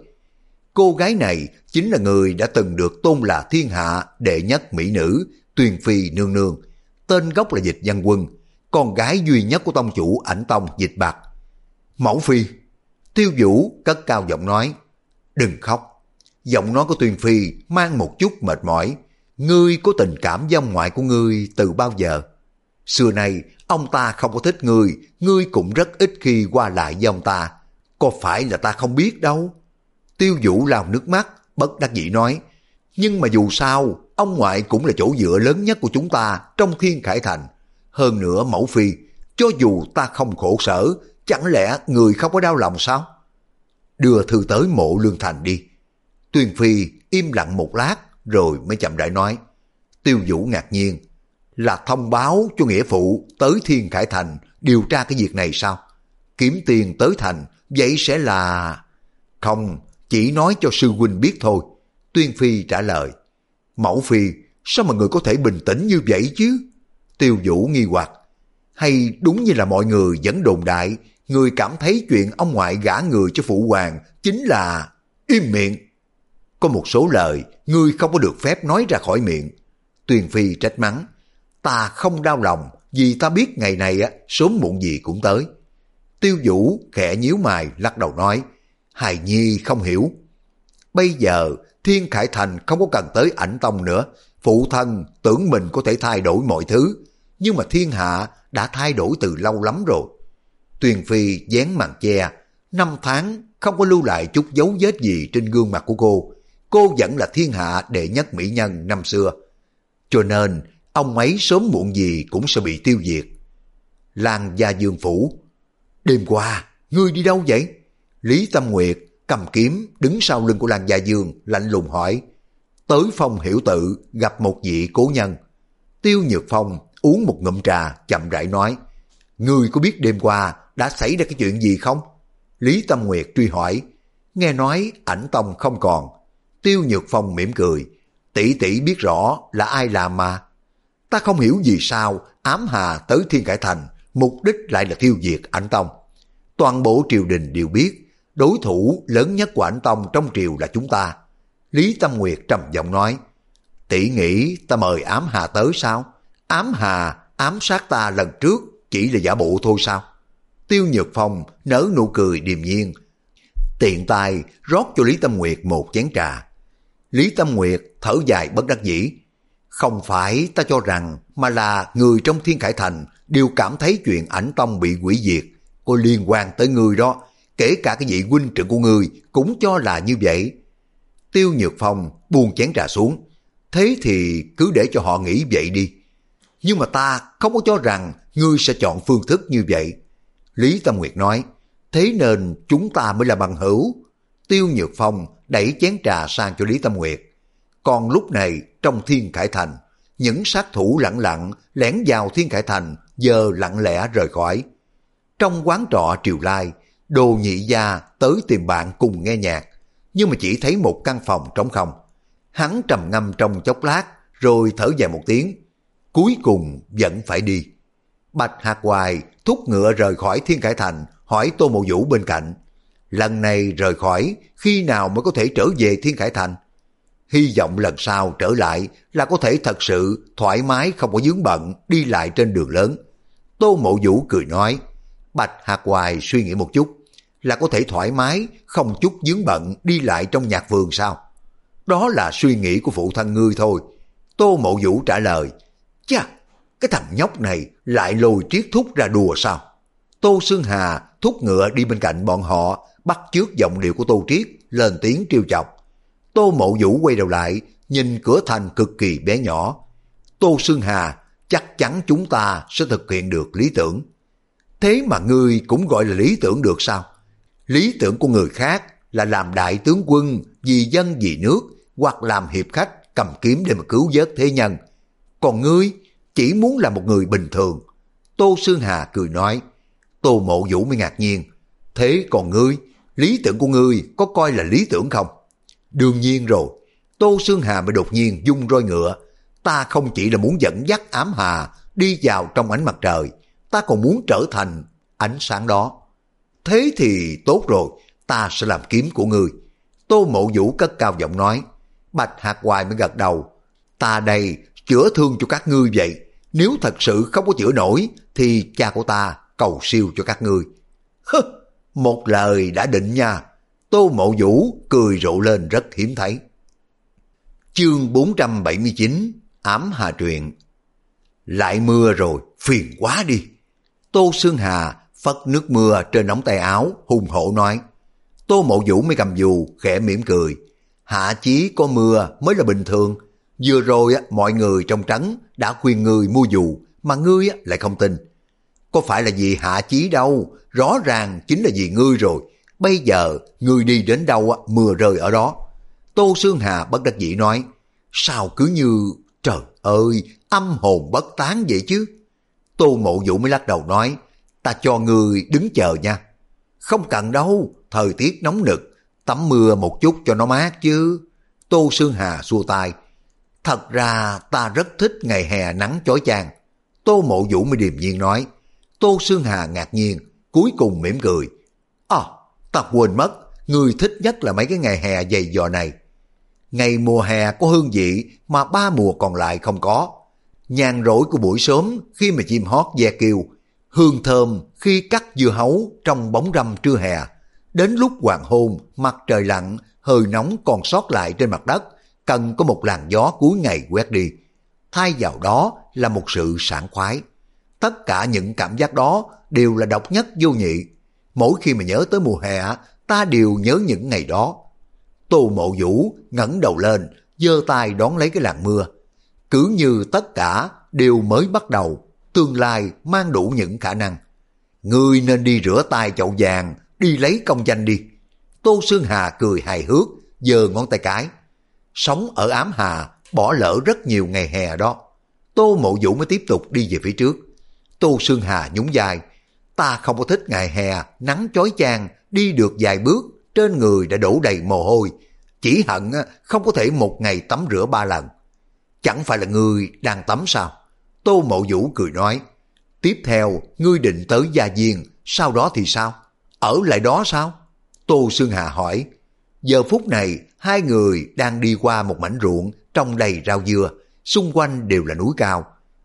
Cô gái này chính là người đã từng được tôn là thiên hạ đệ nhất mỹ nữ, Tuyền Phi nương nương, tên gốc là Dịch Văn Quân, con gái duy nhất của tông chủ Ảnh Tông Dịch Bạc. Mẫu phi. Tiêu Vũ cất cao giọng nói, đừng khóc. Giọng nói của Tuyền Phi mang một chút mệt mỏi. Ngươi có tình cảm với ông ngoại của ngươi từ bao giờ? Xưa nay ông ta không có thích ngươi, ngươi cũng rất ít khi qua lại với ông ta. Có phải là ta không biết đâu? Tiêu Vũ lau nước mắt, bất đắc dĩ nói, nhưng mà dù sao, ông ngoại cũng là chỗ dựa lớn nhất của chúng ta trong Thiên Khải Thành. Hơn nữa mẫu phi, cho dù ta không khổ sở, chẳng lẽ người không có đau lòng sao? Đưa thư tới Mộ Lương Thành đi. Tuyền Phi im lặng một lát rồi mới chậm rãi nói. Tiêu Vũ ngạc nhiên, là thông báo cho nghĩa phụ tới Thiên Khải Thành điều tra cái việc này sao? Kiếm tiền tới thành, vậy sẽ là... Không, chỉ nói cho sư huynh biết thôi. Tuyền Phi trả lời. Mẫu phi, sao mà người có thể bình tĩnh như vậy chứ? Tiêu Vũ nghi hoặc. Hay đúng như là mọi người vẫn đồn đại, người cảm thấy chuyện ông ngoại gả người cho phụ hoàng chính là... Im miệng! Có một số lời ngươi không có được phép nói ra khỏi miệng. Tuyền Phi trách mắng. Ta không đau lòng vì ta biết ngày này á sớm muộn gì cũng tới. Tiêu Vũ khẽ nhíu mày lắc đầu nói, hài nhi không hiểu. Bây giờ Thiên Khải Thành không có cần tới Ảnh Tông nữa. Phụ thân tưởng mình có thể thay đổi mọi thứ, nhưng mà thiên hạ đã thay đổi từ lâu lắm rồi. Tuyền Phi dán màn che, năm tháng không có lưu lại chút dấu vết gì trên gương mặt của cô. Cô vẫn là thiên hạ đệ nhất mỹ nhân năm xưa. Cho nên ông ấy sớm muộn gì cũng sẽ bị tiêu diệt. Lan Gia Dương phủ. Đêm qua, ngươi đi đâu vậy? Lý Tâm Nguyệt cầm kiếm đứng sau lưng của Lan Gia Dương lạnh lùng hỏi. Tới Phong Hiểu Tự gặp một vị cố nhân. Tiêu Nhược Phong uống một ngụm trà chậm rãi nói. Ngươi có biết đêm qua đã xảy ra cái chuyện gì không? Lý Tâm Nguyệt truy hỏi. Nghe nói Ảnh Tông không còn. Tiêu Nhược Phong mỉm cười. Tỷ tỷ biết rõ là ai làm mà. Ta không hiểu vì sao ám hà tới Thiên Khải Thành, mục đích lại là tiêu diệt Ảnh Tông. Toàn bộ triều đình đều biết, đối thủ lớn nhất của Ảnh Tông trong triều là chúng ta. Lý Tâm Nguyệt trầm giọng nói. Tỷ nghĩ ta mời ám hà tới sao? Ám hà ám sát ta lần trước chỉ là giả bộ thôi sao? Tiêu Nhược Phong nở nụ cười điềm nhiên, tiện tay rót cho Lý Tâm Nguyệt một chén trà. Lý Tâm Nguyệt thở dài bất đắc dĩ. Không phải ta cho rằng, mà là người trong Thiên Khải Thành đều cảm thấy chuyện Ảnh Tông bị hủy diệt có liên quan tới người đó, kể cả cái vị huynh trưởng của người cũng cho là như vậy. Tiêu Nhược Phong buông chén trà xuống. Thế thì cứ để cho họ nghĩ vậy đi. Nhưng mà ta không có cho rằng ngươi sẽ chọn phương thức như vậy. Lý Tâm Nguyệt nói. Thế nên chúng ta mới là bằng hữu. Tiêu Nhược Phong đẩy chén trà sang cho Lý Tâm Nguyệt. Còn lúc này trong Thiên Khải Thành, những sát thủ lặng lặng lẻn vào Thiên Khải Thành giờ lặng lẽ rời khỏi. Trong quán trọ Triều Lai, Đồ Nhị Gia tới tìm bạn cùng nghe nhạc, nhưng mà chỉ thấy một căn phòng trống không. Hắn trầm ngâm trong chốc lát rồi thở dài một tiếng. Cuối cùng vẫn phải đi. Bạch Hạc Hoài thúc ngựa rời khỏi Thiên Khải Thành, hỏi Tô Mộ Vũ bên cạnh. Lần này rời khỏi, khi nào mới có thể trở về Thiên Khải Thành? Hy vọng lần sau trở lại là có thể thật sự thoải mái, không có vướng bận đi lại trên đường lớn. Tô Mộ Vũ cười nói. Bạch Hạc Hoài suy nghĩ một chút, là có thể thoải mái, không chút vướng bận đi lại trong nhạc vườn sao? Đó là suy nghĩ của phụ thân ngươi thôi. Tô Mộ Vũ trả lời. Chà, cái thằng nhóc này lại lôi Triết Thúc ra đùa sao? Tô Xương Hà thúc ngựa đi bên cạnh bọn họ, bắt chước giọng điệu của Tô Triết, lên tiếng trêu chọc. Tô Mộ Vũ quay đầu lại, nhìn cửa thành cực kỳ bé nhỏ. Tô Xương Hà, chắc chắn chúng ta sẽ thực hiện được lý tưởng. Thế mà ngươi cũng gọi là lý tưởng được sao? Lý tưởng của người khác là làm đại tướng quân vì dân vì nước, hoặc làm hiệp khách cầm kiếm để mà cứu vớt thế nhân. Còn ngươi chỉ muốn là một người bình thường. Tô Xương Hà cười nói. Tô Mộ Vũ mới ngạc nhiên. Thế còn ngươi, lý tưởng của ngươi có coi là lý tưởng không? Đương nhiên rồi. Tô Xương Hà mới đột nhiên dung roi ngựa. Ta không chỉ là muốn dẫn dắt Ám Hà đi vào trong ánh mặt trời, ta còn muốn trở thành ánh sáng đó. Thế thì tốt rồi, ta sẽ làm kiếm của ngươi. Tô Mộ Vũ cất cao giọng nói. Bạch Hạc Hoài mới gật đầu. Ta đây chữa thương cho các ngươi vậy. Nếu thật sự không có chữa nổi thì cha của ta cầu siêu cho các ngươi. Hứ, một lời đã định nha. Tô Mộ Vũ cười rộ lên rất hiếm thấy. Chương bốn trăm bảy mươi chín, Ám Hà Truyện. Lại mưa rồi, phiền quá đi. Tô Xương Hà phất nước mưa trên ống tay áo, hùng hổ nói. Tô Mộ Vũ mới cầm dù, khẽ mỉm cười. Hạ chí có mưa mới là bình thường. Vừa rồi mọi người trong trấn đã khuyên ngươi mua dù, mà ngươi lại không tin. Có phải là vì hạ chí đâu, rõ ràng chính là vì ngươi rồi. Bây giờ ngươi đi đến đâu mưa rơi ở đó. Tô Xương Hà bất đắc dĩ nói. Sao cứ như, trời ơi, âm hồn bất tán vậy chứ? Tô Mộ Vũ mới lắc đầu nói. Ta cho ngươi đứng chờ nha. Không cần đâu, thời tiết nóng nực, tắm mưa một chút cho nó mát chứ. Tô Xương Hà xua tay. Thật ra ta rất thích ngày hè nắng chói chang. Tô Mộ Vũ mới điềm nhiên nói. Tô Xương Hà ngạc nhiên, cuối cùng mỉm cười. À, ta quên mất, ngươi thích nhất là mấy cái ngày hè dày dò này. Ngày mùa hè có hương vị mà ba mùa còn lại không có. Nhàn rỗi của buổi sớm khi mà chim hót ve kêu, hương thơm khi cắt dưa hấu trong bóng râm trưa hè. Đến lúc hoàng hôn, mặt trời lặn, hơi nóng còn sót lại trên mặt đất, cần có một làn gió cuối ngày quét đi. Thay vào đó là một sự sảng khoái. Tất cả những cảm giác đó đều là độc nhất vô nhị. Mỗi khi mà nhớ tới mùa hè, ta đều nhớ những ngày đó. Tô Mộ Vũ ngẩng đầu lên, giơ tay đón lấy cái làn mưa. Cứ như tất cả đều mới bắt đầu, tương lai mang đủ những khả năng. Ngươi nên đi rửa tay chậu vàng, đi lấy công danh đi. Tô Xương Hà cười hài hước, giơ ngón tay cái. Sống ở Ám Hà, bỏ lỡ rất nhiều ngày hè đó. Tô Mộ Vũ mới tiếp tục đi về phía trước. Tô Xương Hà nhún vai. Ta không có thích ngày hè, nắng chói chang, đi được vài bước, trên người đã đổ đầy mồ hôi. Chỉ hận không có thể một ngày tắm rửa ba lần. Chẳng phải là ngươi đang tắm sao? Tô Mộ Vũ cười nói. Tiếp theo, ngươi định tới Gia Viên, sau đó thì sao? Ở lại đó sao? Tô Xương Hà hỏi. Giờ phút này, hai người đang đi qua một mảnh ruộng trồng đầy rau dưa, xung quanh đều là núi cao.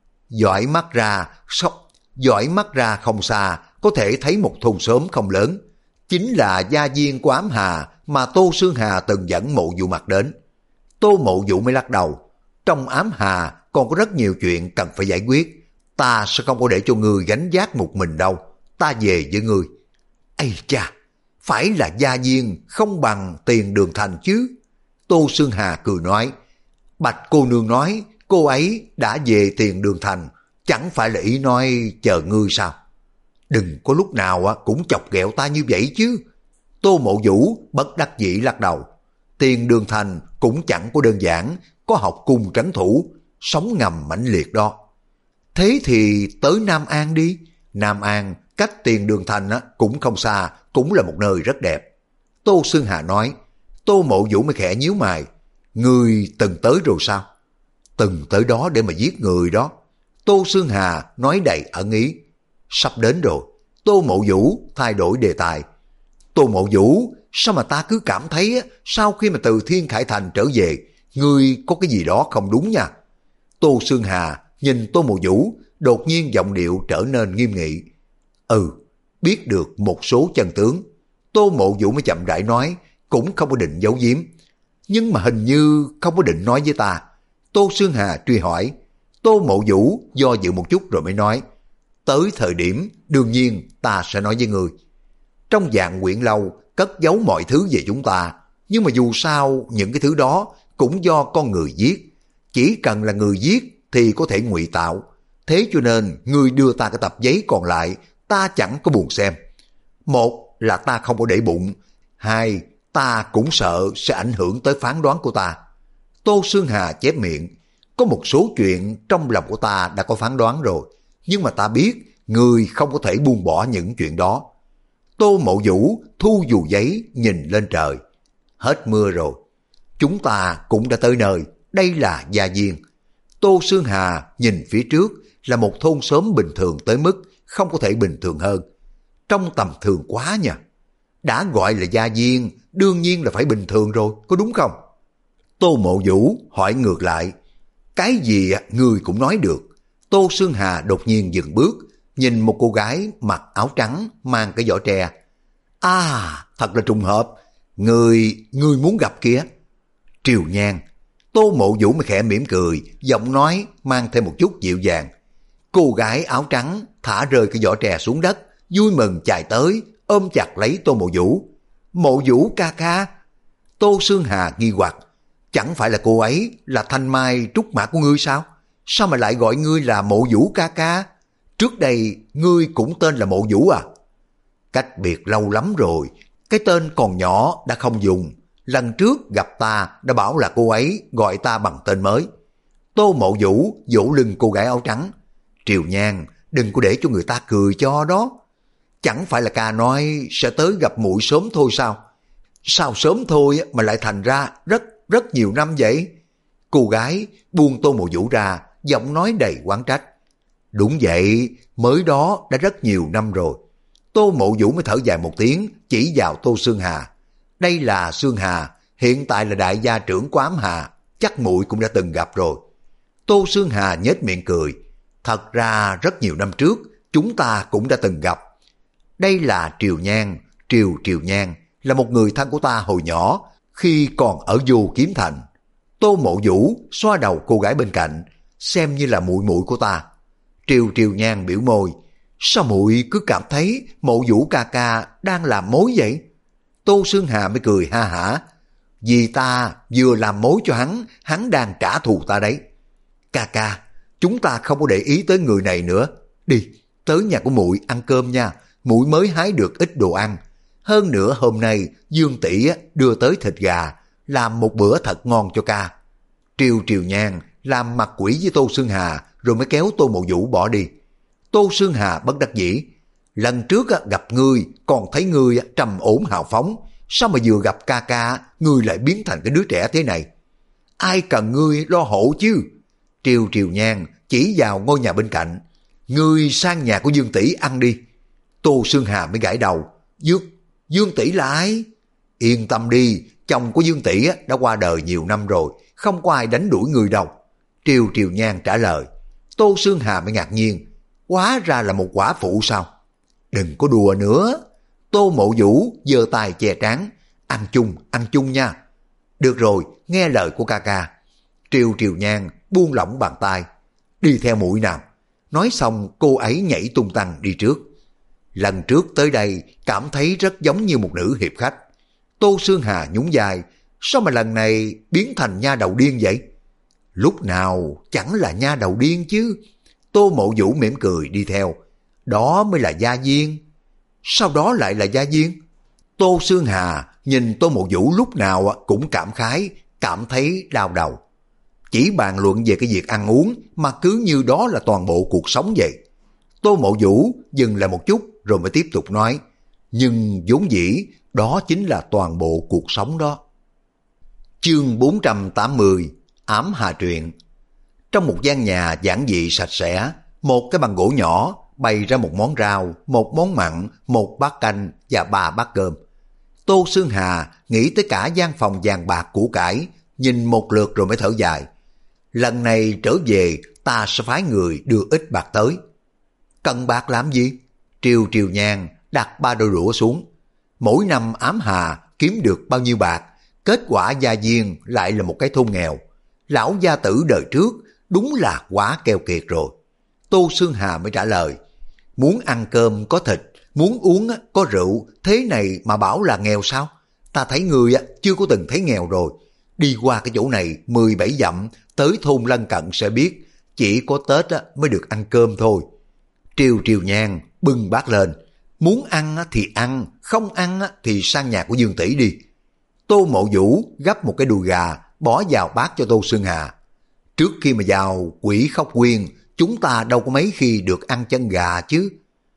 Dõi mắt ra, sóc, dõi mắt ra không xa, có thể thấy một thôn xóm không lớn. Chính là Gia Viên của Ám Hà mà Tô Xương Hà từng dẫn Mộ Vũ Mặt đến. Tô Mộ Vũ mới lắc đầu. Trong Ám Hà còn có rất nhiều chuyện cần phải giải quyết. Ta sẽ không có để cho ngươi gánh vác một mình đâu. Ta về với ngươi. Ây cha, phải là Gia Viên không bằng Tiền Đường Thành chứ. Tô Xương Hà cười nói. Bạch cô nương nói cô ấy đã về Tiền Đường Thành, chẳng phải là ý nói chờ ngươi sao? Đừng có lúc nào cũng chọc ghẹo ta như vậy chứ. Tô Mộ Vũ bất đắc dĩ lắc đầu. Tiền Đường Thành cũng chẳng có đơn giản, có học cung trấn thủ, sống ngầm mãnh liệt đó. Thế thì tới Nam An đi. Nam An cách Tiền Đường Thành cũng không xa, cũng là một nơi rất đẹp. Tô Xương Hà nói. Tô Mộ Vũ mới khẽ nhíu mày. Ngươi từng tới rồi sao? Từng tới đó để mà giết người đó. Tô Xương Hà nói đầy ẩn ý. Sắp đến rồi. Tô Mộ Vũ thay đổi đề tài. Tô Mộ Vũ, sao mà ta cứ cảm thấy sau khi mà từ Thiên Khải Thành trở về, ngươi có cái gì đó không đúng nha. Tô Xương Hà nhìn Tô Mộ Vũ, đột nhiên giọng điệu trở nên nghiêm nghị. Ừ, biết được một số chân tướng. Tô Mộ Vũ mới chậm rãi nói, cũng không có định giấu giếm. Nhưng mà hình như không có định nói với ta. Tô Xương Hà truy hỏi. Tô Mộ Vũ do dự một chút rồi mới nói, tới thời điểm đương nhiên ta sẽ nói với ngươi. Trong Vạn Quyển Lâu cất giấu mọi thứ về chúng ta, nhưng mà dù sao những cái thứ đó cũng do con người viết. Chỉ cần là người viết thì có thể ngụy tạo. Thế cho nên ngươi đưa ta cái tập giấy còn lại, ta chẳng có buồn xem. Một là ta không có để bụng, hai ta cũng sợ sẽ ảnh hưởng tới phán đoán của ta. Tô Xương Hà chép miệng, có một số chuyện trong lòng của ta đã có phán đoán rồi, nhưng mà ta biết người không có thể buông bỏ những chuyện đó. Tô Mộ Vũ thu dù giấy nhìn lên trời. Hết mưa rồi, chúng ta cũng đã tới nơi, đây là Gia Viên. Tô Xương Hà nhìn phía trước là một thôn xóm bình thường tới mức không có thể bình thường hơn. Trong tầm thường quá nha. Đã gọi là Gia Viên, đương nhiên là phải bình thường rồi, có đúng không? Tô Mộ Vũ hỏi ngược lại, cái gì người cũng nói được. Tô Xương Hà đột nhiên dừng bước, nhìn một cô gái mặc áo trắng mang cái giỏ tre. À, thật là trùng hợp, người, người muốn gặp kìa. Triều Nhan. Tô Mộ Vũ mới khẽ mỉm cười, giọng nói mang thêm một chút dịu dàng. Cô gái áo trắng thả rơi cái giỏ tre xuống đất, vui mừng chạy tới, ôm chặt lấy Tô Mộ Vũ. Mộ Vũ ca ca. Tô Xương Hà nghi hoặc, chẳng phải là cô ấy là thanh mai trúc mã của ngươi sao? Sao mà lại gọi ngươi là Mộ Vũ ca ca? Trước đây ngươi cũng tên là Mộ Vũ à? Cách biệt lâu lắm rồi, cái tên còn nhỏ đã không dùng. Lần trước gặp ta đã bảo là cô ấy gọi ta bằng tên mới. Tô Mộ Vũ vỗ lưng cô gái áo trắng. Triều Nhan, đừng có để cho người ta cười cho đó. Chẳng phải là ca nói sẽ tới gặp muội sớm thôi sao? Sao sớm thôi mà lại thành ra rất rất nhiều năm vậy? Cô gái buông Tô Mộ Vũ ra, giọng nói đầy oán trách. Đúng vậy, mới đó đã rất nhiều năm rồi. Tô Mộ Vũ mới thở dài một tiếng, chỉ vào Tô Xương Hà. Đây là Xương Hà, hiện tại là đại gia trưởng của Ám Hà, chắc muội cũng đã từng gặp rồi. Tô Xương Hà nhếch miệng cười. Thật ra rất nhiều năm trước, chúng ta cũng đã từng gặp. Đây là Triều Nhan, Triều Triều Nhan, là một người thân của ta hồi nhỏ, khi còn ở Vô Kiếm Thành. Tô Mộ Vũ xoa đầu cô gái bên cạnh, xem như là muội muội của ta. Triều Triều Nhan biểu môi, sao muội cứ cảm thấy Mộ Vũ ca ca đang làm mối vậy? Tô Xương Hà mới cười ha hả, vì ta vừa làm mối cho hắn, hắn đang trả thù ta đấy. Ca ca, chúng ta không có để ý tới người này nữa, đi tới nhà của muội ăn cơm nha, muội mới hái được ít đồ ăn. Hơn nữa hôm nay Dương tỷ đưa tới thịt gà, làm một bữa thật ngon cho ca. Triều Triều Nhan làm mặt quỷ với Tô Xương Hà rồi mới kéo Tô Mộ Vũ bỏ đi. Tô Xương Hà bất đắc dĩ, lần trước gặp ngươi còn thấy ngươi trầm ổn hào phóng, sao mà vừa gặp ca ca ngươi lại biến thành cái đứa trẻ thế này? Ai cần ngươi lo hộ chứ? Triều Triều Nhan chỉ vào ngôi nhà bên cạnh, ngươi sang nhà của Dương tỷ ăn đi. Tô Xương Hà mới gãi đầu, Dương, Dương tỷ là ai? Yên tâm đi, chồng của Dương tỷ đã qua đời nhiều năm rồi, không có ai đánh đuổi người đâu. Triều Triều Nhan trả lời. Tô Xương Hà mới ngạc nhiên, hóa ra là một quả phụ sao? Đừng có đùa nữa. Tô Mộ Vũ giơ tay che trán, ăn chung, ăn chung nha. Được rồi, nghe lời của ca ca. Triều Triều Nhan buông lỏng bàn tay, đi theo muội nào. Nói xong cô ấy nhảy tung tăng đi trước. Lần trước tới đây cảm thấy rất giống như một nữ hiệp khách. Tô Xương Hà nhún vai, sao mà lần này biến thành nha đầu điên vậy? Lúc nào chẳng là nha đầu điên chứ. Tô Mộ Vũ mỉm cười đi theo. Đó mới là Gia Viên. Sau đó lại là Gia Viên? Tô Xương Hà nhìn Tô Mộ Vũ lúc nào cũng cảm khái, cảm thấy đau đầu. Chỉ bàn luận về cái việc ăn uống mà cứ như đó là toàn bộ cuộc sống vậy. Tô Mộ Vũ dừng lại một chút rồi mới tiếp tục nói, nhưng vốn dĩ đó chính là toàn bộ cuộc sống đó. Chương bốn trăm tám mươi, Ám Hà Truyện. Trong một gian nhà giản dị sạch sẽ, một cái bàn gỗ nhỏ bày ra một món rau, một món mặn, một bát canh và ba bát cơm. Tô Xương Hà nghĩ tới cả gian phòng vàng bạc củ cải, nhìn một lượt rồi mới thở dài. Lần này trở về ta sẽ phái người đưa ít bạc tới. Cần bạc làm gì? Triều Triều Nhan đặt ba đôi đũa xuống. Mỗi năm ám hà kiếm được bao nhiêu bạc, kết quả gia viên lại là một cái thôn nghèo. Lão gia tử đời trước đúng là quá keo kiệt rồi. Tô Xương Hà mới trả lời, muốn ăn cơm có thịt, muốn uống có rượu, thế này mà bảo là nghèo sao? Ta thấy người chưa có từng thấy nghèo rồi. Đi qua cái chỗ này mười bảy dặm tới thôn lân cận sẽ biết, chỉ có Tết mới được ăn cơm thôi. Triều Triều Nhan bưng bát lên, muốn ăn thì ăn, không ăn thì sang nhà của Dương tỷ đi. Tô Mộ Vũ gắp một cái đùi gà bỏ vào bát cho Tô Xương Hà. Trước khi mà vào Quỷ Khóc Quyên, chúng ta đâu có mấy khi được ăn chân gà chứ.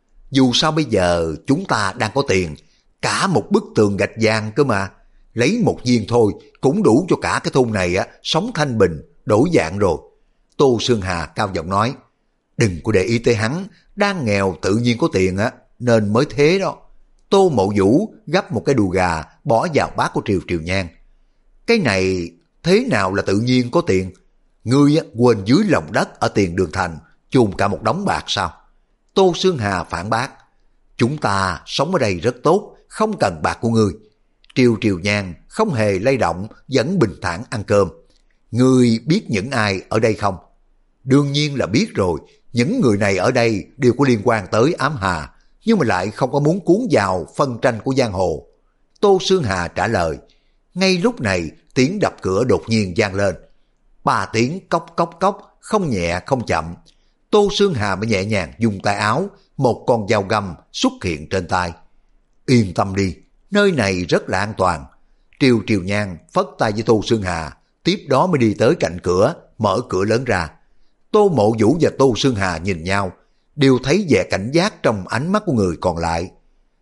Dù sao bây giờ chúng ta đang có tiền, cả một bức tường gạch vàng cơ mà. Lấy một viên thôi cũng đủ cho cả cái thôn này á sống thanh bình, đổi dạng rồi. Tô Xương Hà cao giọng nói, đừng có để ý tới hắn, đang nghèo tự nhiên có tiền á, nên mới thế đó. Tô Mộ Vũ gắp một cái đùi gà bỏ vào bát của Triều Triều Nhan. Cái này thế nào là tự nhiên có tiền? Ngươi á, quên dưới lòng đất ở tiền Đường Thành chôn cả một đống bạc sao? Tô Xương Hà phản bác, chúng ta sống ở đây rất tốt, không cần bạc của ngươi. Triều Triều Nhan không hề lay động, vẫn bình thản ăn cơm. Ngươi biết những ai ở đây không? Đương nhiên là biết rồi, những người này ở đây đều có liên quan tới ám hà, nhưng mà lại không có muốn cuốn vào phân tranh của giang hồ. Tô Xương Hà trả lời. Ngay lúc này tiếng đập cửa đột nhiên vang lên. Ba tiếng cốc cốc cốc, không nhẹ không chậm. Tô Xương Hà mới nhẹ nhàng dùng tay áo, một con dao găm xuất hiện trên tay. Yên tâm đi, nơi này rất là an toàn. Triều Triều Nhan phất tay với Tô Xương Hà, tiếp đó mới đi tới cạnh cửa, mở cửa lớn ra. Tô Mộ Vũ và Tô Xương Hà nhìn nhau, đều thấy vẻ cảnh giác trong ánh mắt của người còn lại.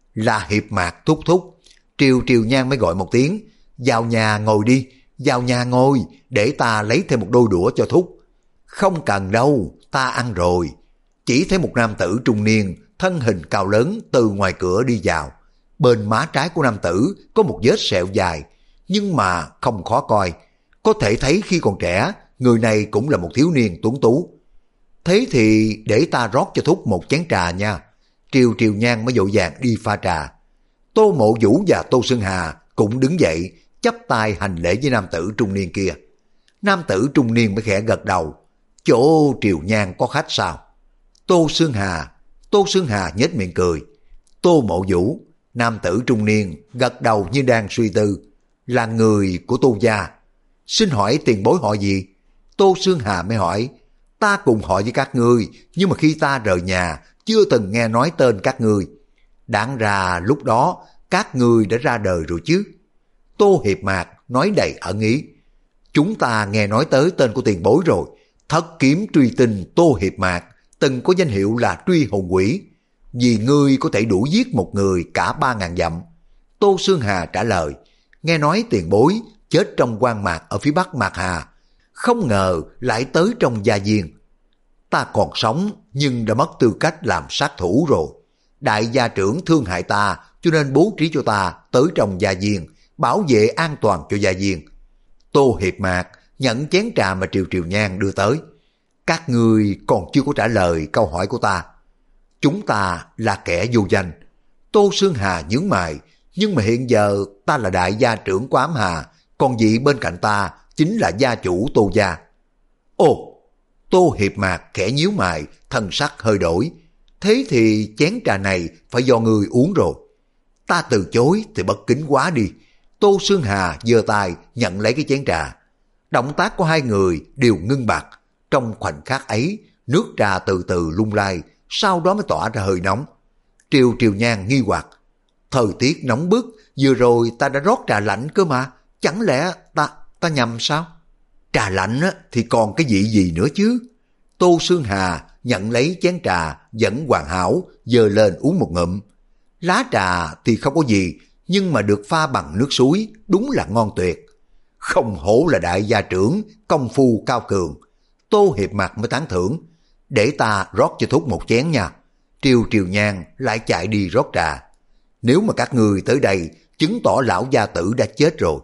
Là Hiệp Mạc thúc thúc. Triều Triều Nhan mới gọi một tiếng, vào nhà ngồi đi, vào nhà ngồi, để ta lấy thêm một đôi đũa cho thúc. Không cần đâu, ta ăn rồi. Chỉ thấy một nam tử trung niên, thân hình cao lớn từ ngoài cửa đi vào. Bên má trái của nam tử có một vết sẹo dài, nhưng mà không khó coi. Có thể thấy khi còn trẻ, người này cũng là một thiếu niên tuấn tú. Thế thì để ta rót cho thúc một chén trà nha. Triều Triều Nhan mới vội vàng đi pha trà. Tô Mộ Vũ và Tô Xương Hà cũng đứng dậy, chắp tay hành lễ với nam tử trung niên kia. Nam tử trung niên mới khẽ gật đầu. Chỗ Triều Nhan có khách sao? Tô Xương Hà. Tô Xương Hà nhếch miệng cười. Tô Mộ Vũ. Nam tử trung niên gật đầu như đang suy tư. Là người của Tô gia. Xin hỏi tiền bối họ gì? Tô Xương Hà mới hỏi. Ta cùng họ với các ngươi, nhưng mà khi ta rời nhà chưa từng nghe nói tên các ngươi. Đáng ra lúc đó các ngươi đã ra đời rồi chứ. Tô Hiệp Mạc nói đầy ẩn ý. Chúng ta nghe nói tới tên của tiền bối rồi. Thất kiếm truy tinh Tô Hiệp Mạc, từng có danh hiệu là truy hồn quỷ. Vì ngươi có thể đủ giết một người cả ba ngàn dặm. Tô Xương Hà trả lời. Nghe nói tiền bối chết trong quan mạc ở phía bắc Mạc Hà, không ngờ lại tới trong gia viên. Ta còn sống nhưng đã mất tư cách làm sát thủ rồi. Đại gia trưởng thương hại ta, cho nên bố trí cho ta tới trong gia viên, bảo vệ an toàn cho gia viên. Tô Hiệp Mạc nhận chén trà mà Triều Triều Nhan đưa tới. Các ngươi còn chưa có trả lời câu hỏi của ta. Chúng ta là kẻ vô danh. Tô Xương Hà nhướng mày. Nhưng mà hiện giờ ta là đại gia trưởng của ám hà, còn vị bên cạnh ta chính là gia chủ Tô gia. Ồ! Tô Hiệp Mạc khẽ nhíu mày, thần sắc hơi đổi. Thế thì chén trà này phải do người uống rồi. Ta từ chối thì bất kính quá đi. Tô Xương Hà giơ tay nhận lấy cái chén trà. Động tác của hai người đều ngưng bặt. Trong khoảnh khắc ấy, nước trà từ từ lung lay, sau đó mới tỏa ra hơi nóng. Triều Triều Nhan nghi hoặc. Thời tiết nóng bức, vừa rồi ta đã rót trà lạnh cơ mà, chẳng lẽ ta ta nhầm sao? Trà lạnh thì còn cái vị gì nữa chứ? Tô Xương Hà nhận lấy chén trà vẫn hoàn hảo, giơ lên uống một ngụm. Lá trà thì không có gì, nhưng mà được pha bằng nước suối, đúng là ngon tuyệt. Không hổ là đại gia trưởng, công phu cao cường. Tô Hiệp Mạc mới tán thưởng. Để ta rót cho thúc một chén nha. Triều Triều Nhan lại chạy đi rót trà. Nếu mà các ngươi tới đây, chứng tỏ lão gia tử đã chết rồi.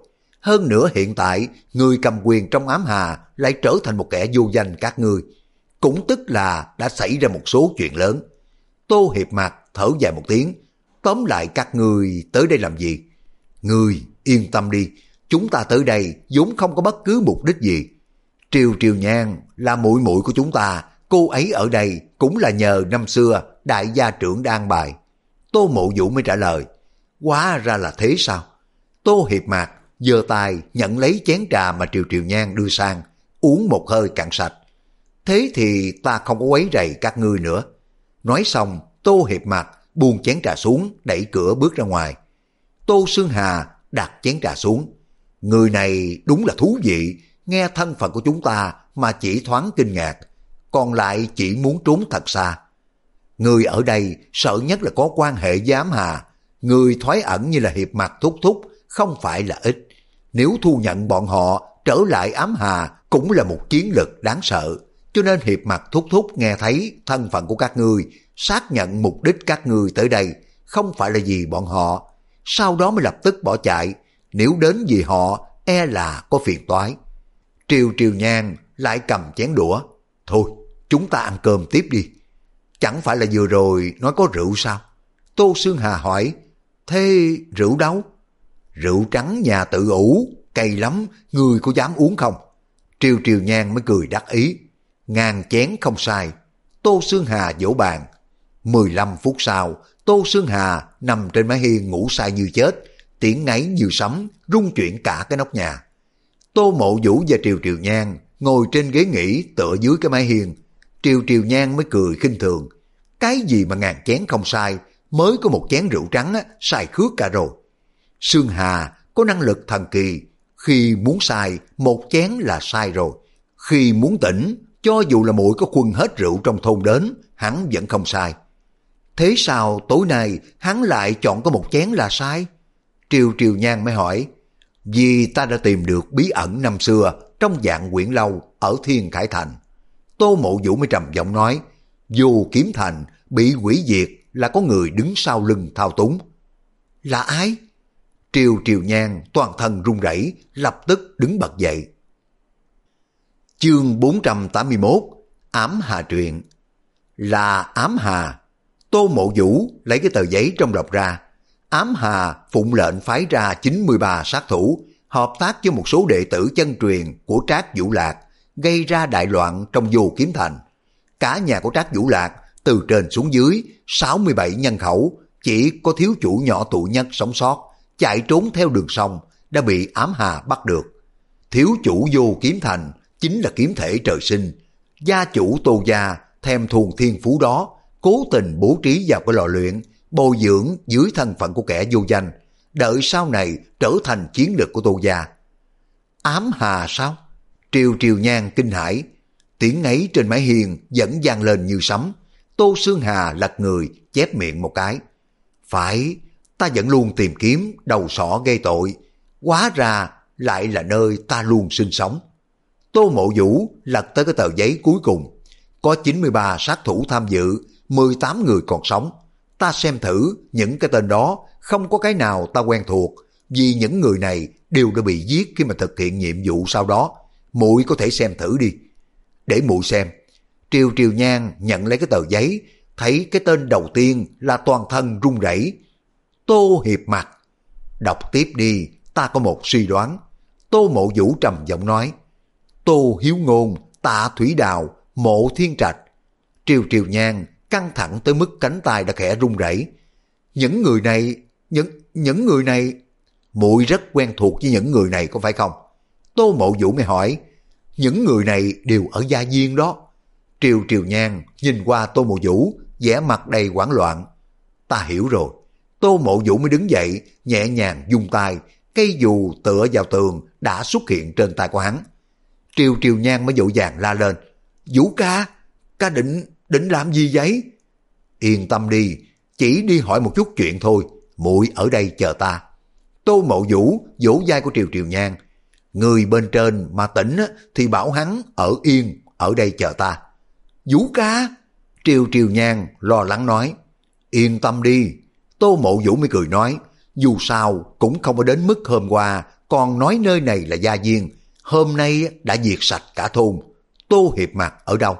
Hơn nữa hiện tại, người cầm quyền trong ám hà lại trở thành một kẻ vô danh các ngươi. Cũng tức là đã xảy ra một số chuyện lớn. Tô Hiệp Mạc thở dài một tiếng. Tóm lại các ngươi tới đây làm gì? Ngươi yên tâm đi, chúng ta tới đây vốn không có bất cứ mục đích gì. Triều Triều Nhan là muội muội của chúng ta, cô ấy ở đây cũng là nhờ năm xưa đại gia trưởng đã an bài. Tô Mộ Vũ mới trả lời. Hóa ra là thế sao? Tô Hiệp Mạc giơ tay nhận lấy chén trà mà Triều Triều Nhan đưa sang, uống một hơi cạn sạch. Thế thì ta không có quấy rầy các ngươi nữa. Nói xong, Tô Hiệp Mạc buông chén trà xuống, đẩy cửa bước ra ngoài. Tô Sương Hà đặt chén trà xuống. Người này đúng là thú vị, nghe thân phận của chúng ta mà chỉ thoáng kinh ngạc, còn lại chỉ muốn trốn thật xa. Người ở đây sợ nhất là có quan hệ với ám hà. Người thoái ẩn như là Hiệp Mạc thúc thúc không phải là ít. Nếu thu nhận bọn họ trở lại ám hà cũng là một chiến lực đáng sợ. Cho nên Hiệp Mạc thúc thúc nghe thấy thân phận của các ngươi, xác nhận mục đích các ngươi tới đây không phải là vì bọn họ, sau đó mới lập tức bỏ chạy. Nếu đến vì họ e là có phiền toái. Triều Triều Nhan lại cầm chén đũa. Thôi chúng ta ăn cơm tiếp đi. Chẳng phải là vừa rồi nói có rượu sao? Tô Sương Hà hỏi. Thế rượu đâu? Rượu trắng nhà tự ủ, cay lắm, người có dám uống không? Triều Triều Nhan mới cười đắc ý. Ngàn chén không sai. Tô Sương Hà vỗ bàn. Mười lăm phút sau, Tô Sương Hà nằm trên mái hiên ngủ say như chết, tiếng ngáy như sấm, rung chuyển cả cái nóc nhà. Tô Mộ Vũ và Triều Triều Nhan ngồi trên ghế nghỉ tựa dưới cái mái hiên. Triều Triều Nhan mới cười khinh thường. Cái gì mà ngàn chén không sai, mới có một chén rượu trắng á, sai khước cả rồi. Sương Hà có năng lực thần kỳ, khi muốn sai một chén là sai rồi. Khi muốn tỉnh, cho dù là muội có khuân hết rượu trong thôn đến, hắn vẫn không sai. Thế sao tối nay hắn lại chọn có một chén là sai? Triều Triều Nhan mới hỏi. Vì ta đã tìm được bí ẩn năm xưa trong dạng quyển lâu ở Thiên Khải Thành. Tô Mộ Vũ mới trầm giọng nói. Vô Kiếm Thành bị hủy diệt là có người đứng sau lưng thao túng. Là ai? Triều Triều Nhan toàn thân run rẩy, lập tức đứng bật dậy. Chương bốn trăm tám mươi mốt. Ám Hà Truyện. Là ám hà. Tô Mộ Vũ lấy cái tờ giấy trong đọc ra. Ám hà phụng lệnh phái ra chín mươi ba sát thủ, hợp tác với một số đệ tử chân truyền của Trác Vũ Lạc, gây ra đại loạn trong Vô Kiếm Thành. Cả nhà của Trác Vũ Lạc từ trên xuống dưới sáu mươi bảy nhân khẩu, chỉ có thiếu chủ nhỏ tuổi nhất sống sót, chạy trốn theo đường sông, đã bị ám hà bắt được. Thiếu chủ Vô Kiếm Thành chính là kiếm thể trời sinh. Gia chủ Tô gia thèm thuồng thiên phú đó, cố tình bố trí vào cái lò luyện, bồi dưỡng dưới thân phận của kẻ vô danh, đợi sau này trở thành chiến lược của Tô gia. Ám hà sao? Triều Triều Nhan kinh hãi. Tiếng ấy trên mái hiên vẫn vang lên như sấm. Tô Sương Hà lật người, chép miệng một cái. Phải, ta vẫn luôn tìm kiếm đầu sỏ gây tội, hóa ra lại là nơi ta luôn sinh sống. Tô Mộ Vũ lật tới cái tờ giấy cuối cùng. Có chín mươi ba sát thủ tham dự, mười tám người còn sống. Ta xem thử những cái tên đó, không có cái nào ta quen thuộc, vì những người này đều đã bị giết khi mà thực hiện nhiệm vụ sau đó. Muội có thể xem thử đi. Để muội xem. Triều Triều Nhan nhận lấy cái tờ giấy, thấy cái tên đầu tiên là toàn thân run rẩy. Tô Hiệp Mạc. Đọc tiếp đi, ta có một suy đoán. Tô Mộ Vũ trầm giọng nói. Tô Hiếu Ngôn, Tạ Thủy Đào, Mộ Thiên Trạch. Triều Triều Nhan căng thẳng tới mức cánh tay đã khẽ run rẩy. Những người này, những những người này, muội rất quen thuộc với những người này có phải không? Tô Mộ Vũ mới hỏi. Những người này đều ở gia viên đó. Triều Triều Nhan nhìn qua Tô Mộ Vũ, vẻ mặt đầy hoảng loạn. Ta hiểu rồi. Tô Mộ Vũ mới đứng dậy, nhẹ nhàng vung tay, cây dù tựa vào tường đã xuất hiện trên tay của hắn. Triều Triều Nhan mới vội vàng la lên. Vũ ca, ca định, định làm gì vậy? Yên tâm đi, chỉ đi hỏi một chút chuyện thôi, muội ở đây chờ ta. Tô Mộ Vũ vỗ vai của Triều Triều Nhan. Người bên trên mà tỉnh thì bảo hắn ở yên, ở đây chờ ta. Vũ ca! Triều Triều Nhan lo lắng nói. Yên tâm đi. Tô Mộ Vũ mới cười nói. Dù sao cũng không có đến mức hôm qua còn nói nơi này là gia viên, hôm nay đã diệt sạch cả thôn. Tô Hiệp Mạc ở đâu?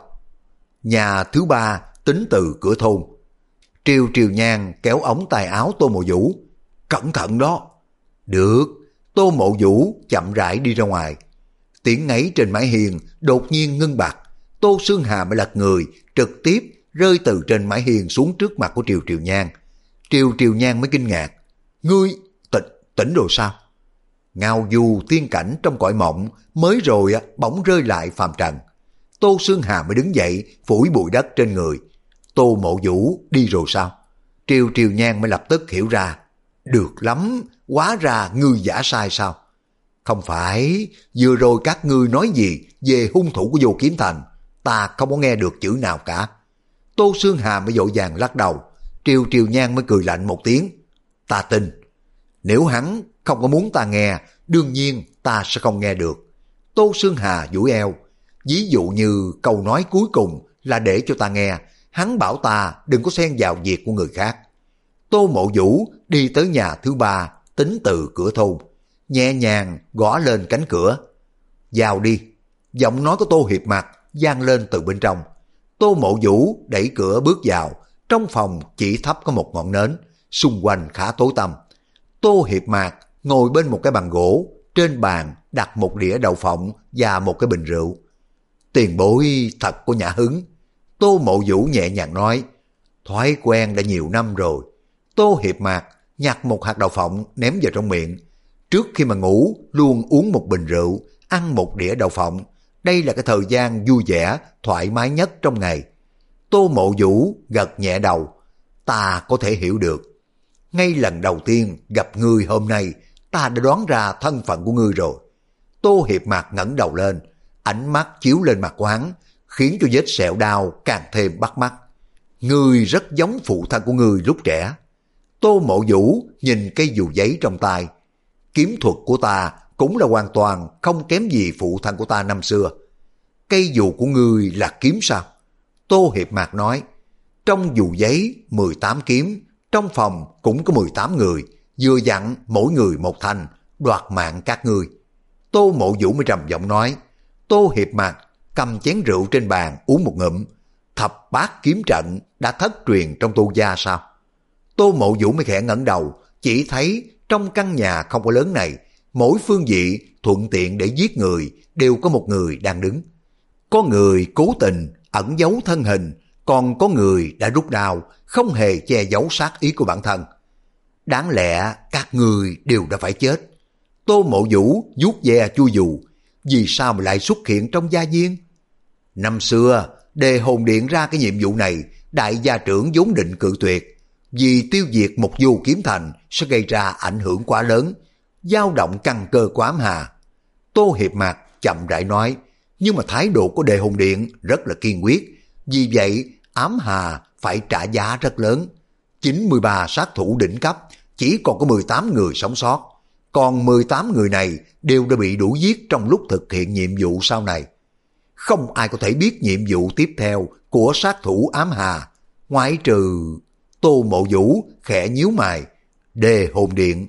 Nhà thứ ba tính từ cửa thôn. Triều Triều Nhan kéo ống tay áo Tô Mộ Vũ. Cẩn thận đó. Được. Tô Mộ Vũ chậm rãi đi ra ngoài. Tiếng ngáy trên mái hiên đột nhiên ngưng bặt. Tô Xương Hà mới lật người, trực tiếp rơi từ trên mái hiên xuống trước mặt của Triều Triều Nhan. Triều Triều Nhan mới kinh ngạc. Ngươi tỉnh, tỉnh rồi sao? Ngao du tiên cảnh trong cõi mộng mới rồi bỗng rơi lại phàm trần. Tô Xương Hà mới đứng dậy phủi bụi đất trên người. Tô Mộ Vũ đi rồi sao? Triều Triều Nhan mới lập tức hiểu ra. Được lắm, hóa ra ngươi giả sai sao? Không phải, vừa rồi các ngươi nói gì về hung thủ của Vô Kiếm Thành, ta không có nghe được chữ nào cả. Tô Xương Hà mới vội vàng lắc đầu. Triều Triều Nhan mới cười lạnh một tiếng. Ta tin. Nếu hắn không có muốn ta nghe, đương nhiên ta sẽ không nghe được. Tô Xương Hà duỗi eo. Ví dụ như câu nói cuối cùng là để cho ta nghe, hắn bảo ta đừng có xen vào việc của người khác. Tô Mộ Vũ đi tới nhà thứ ba, tính từ cửa thôn, nhẹ nhàng gõ lên cánh cửa. Vào đi. Giọng nói của Tô Hiệp Mạc vang lên từ bên trong. Tô Mộ Vũ đẩy cửa bước vào. Trong phòng chỉ thắp có một ngọn nến, xung quanh khá tối tăm. Tô Hiệp Mạc ngồi bên một cái bàn gỗ, trên bàn đặt một đĩa đậu phộng và một cái bình rượu. Tiền bối thật có nhã hứng. Tô Mộ Vũ nhẹ nhàng nói. Thói quen đã nhiều năm rồi. Tô Hiệp Mạc nhặt một hạt đậu phộng ném vào trong miệng. Trước khi mà ngủ luôn uống một bình rượu, ăn một đĩa đậu phộng. Đây là cái thời gian vui vẻ, thoải mái nhất trong ngày. Tô Mộ Vũ gật nhẹ đầu. Ta có thể hiểu được. Ngay lần đầu tiên gặp ngươi hôm nay, ta đã đoán ra thân phận của ngươi rồi. Tô Hiệp Mạc ngẩng đầu lên, ánh mắt chiếu lên mặt của hắn, khiến cho vết sẹo đau càng thêm bắt mắt. Ngươi rất giống phụ thân của ngươi lúc trẻ. Tô Mộ Vũ nhìn cây dù giấy trong tay. Kiếm thuật của ta cũng là hoàn toàn không kém gì phụ thân của ta năm xưa. Cây dù của ngươi là kiếm sao? Tô Hiệp Mạc nói. Trong dù giấy mười tám kiếm, trong phòng cũng có mười tám người, vừa dặn mỗi người một thanh, đoạt mạng các ngươi. Tô Mộ Vũ mới trầm giọng nói. Tô Hiệp Mạc cầm chén rượu trên bàn uống một ngụm. Thập bát kiếm trận đã thất truyền trong Tô gia sao? Tô Mộ Vũ mới khẽ ngẩng đầu, chỉ thấy trong căn nhà không có lớn này, mỗi phương vị thuận tiện để giết người đều có một người đang đứng. Có người cố tình ẩn giấu thân hình, còn có người đã rút đao, không hề che giấu sát ý của bản thân. Đáng lẽ các người đều đã phải chết. Tô Mộ Vũ vuốt ve chui dù, vì sao mà lại xuất hiện trong gia viên? Năm xưa, Đề Hồn Điện ra cái nhiệm vụ này, đại gia trưởng vốn định cự tuyệt, vì tiêu diệt một Vô Kiếm Thành sẽ gây ra ảnh hưởng quá lớn, dao động căn cơ của ám hà. Tô Hiệp Mạc chậm rãi nói, nhưng mà thái độ của Đề Hồn Điện rất là kiên quyết, vì vậy ám hà phải trả giá rất lớn. chín mươi ba sát thủ đỉnh cấp, chỉ còn có mười tám người sống sót, còn mười tám người này đều đã bị đuổi giết trong lúc thực hiện nhiệm vụ sau này. Không ai có thể biết nhiệm vụ tiếp theo của sát thủ ám hà, ngoại trừ... Tô Mộ Vũ khẽ nhíu mày. Đề Hồn Điện.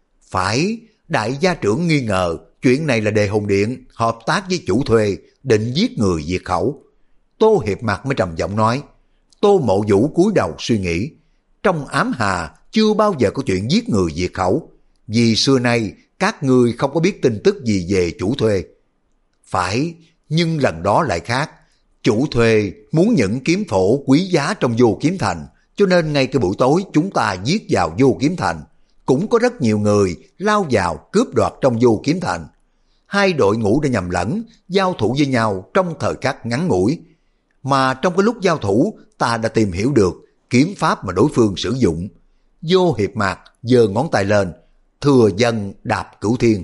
Phải, đại gia trưởng nghi ngờ chuyện này là Đề Hồn Điện hợp tác với chủ thuê, định giết người diệt khẩu. Tô Hiệp Mạc mới trầm giọng nói. Tô Mộ Vũ cúi đầu suy nghĩ. Trong ám hà chưa bao giờ có chuyện giết người diệt khẩu, vì xưa nay các ngươi không có biết tin tức gì về chủ thuê. Phải, nhưng lần đó lại khác. Chủ thuê muốn những kiếm phổ quý giá trong Vô Kiếm Thành, cho nên ngay cái buổi tối chúng ta giết vào Vô Kiếm Thành, cũng có rất nhiều người lao vào cướp đoạt trong Vô Kiếm Thành. Hai đội ngũ đã nhầm lẫn, giao thủ với nhau trong thời khắc ngắn ngủi. Mà trong cái lúc giao thủ, ta đã tìm hiểu được kiếm pháp mà đối phương sử dụng. Vô Hiệp Mạc giơ ngón tay lên, thừa dân đạp cửu thiên.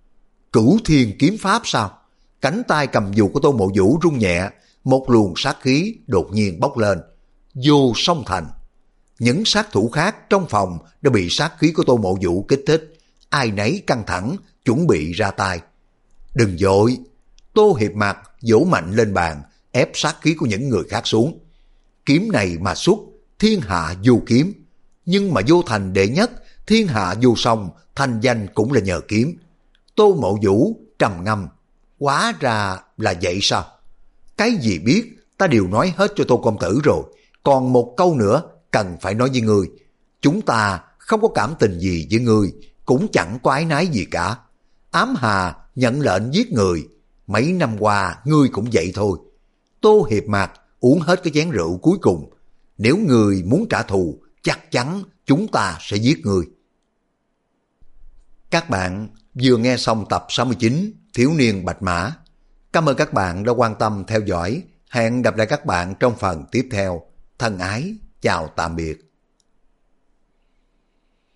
Cửu thiên kiếm pháp sao? Cánh tay cầm dù của Tô Mộ Vũ rung nhẹ, một luồng sát khí đột nhiên bốc lên. Vô song thành. Những sát thủ khác trong phòng đã bị sát khí của Tô Mộ Vũ kích thích, ai nấy căng thẳng, chuẩn bị ra tay. Đừng vội. Tô Hiệp Mạc vỗ mạnh lên bàn, ép sát khí của những người khác xuống. Kiếm này mà xuất, thiên hạ vô kiếm. Nhưng mà vô thành đệ nhất, thiên hạ vô song, thành danh cũng là nhờ kiếm. Tô Mộ Vũ trầm ngâm, hóa ra là vậy sao? Cái gì biết ta đều nói hết cho Tô công tử rồi, còn một câu nữa cần phải nói với ngươi. Chúng ta không có cảm tình gì với ngươi, cũng chẳng có ái nái gì cả. Ám Hà nhận lệnh giết người, mấy năm qua ngươi cũng vậy thôi. Tô Hiệp Mạc uống hết cái chén rượu cuối cùng. Nếu ngươi muốn trả thù, chắc chắn chúng ta sẽ giết ngươi. Các bạn vừa nghe xong tập sáu mươi chín Thiếu niên Bạch Mã. Cảm ơn các bạn đã quan tâm theo dõi. Hẹn gặp lại các bạn trong phần tiếp theo. Thân ái, chào tạm biệt.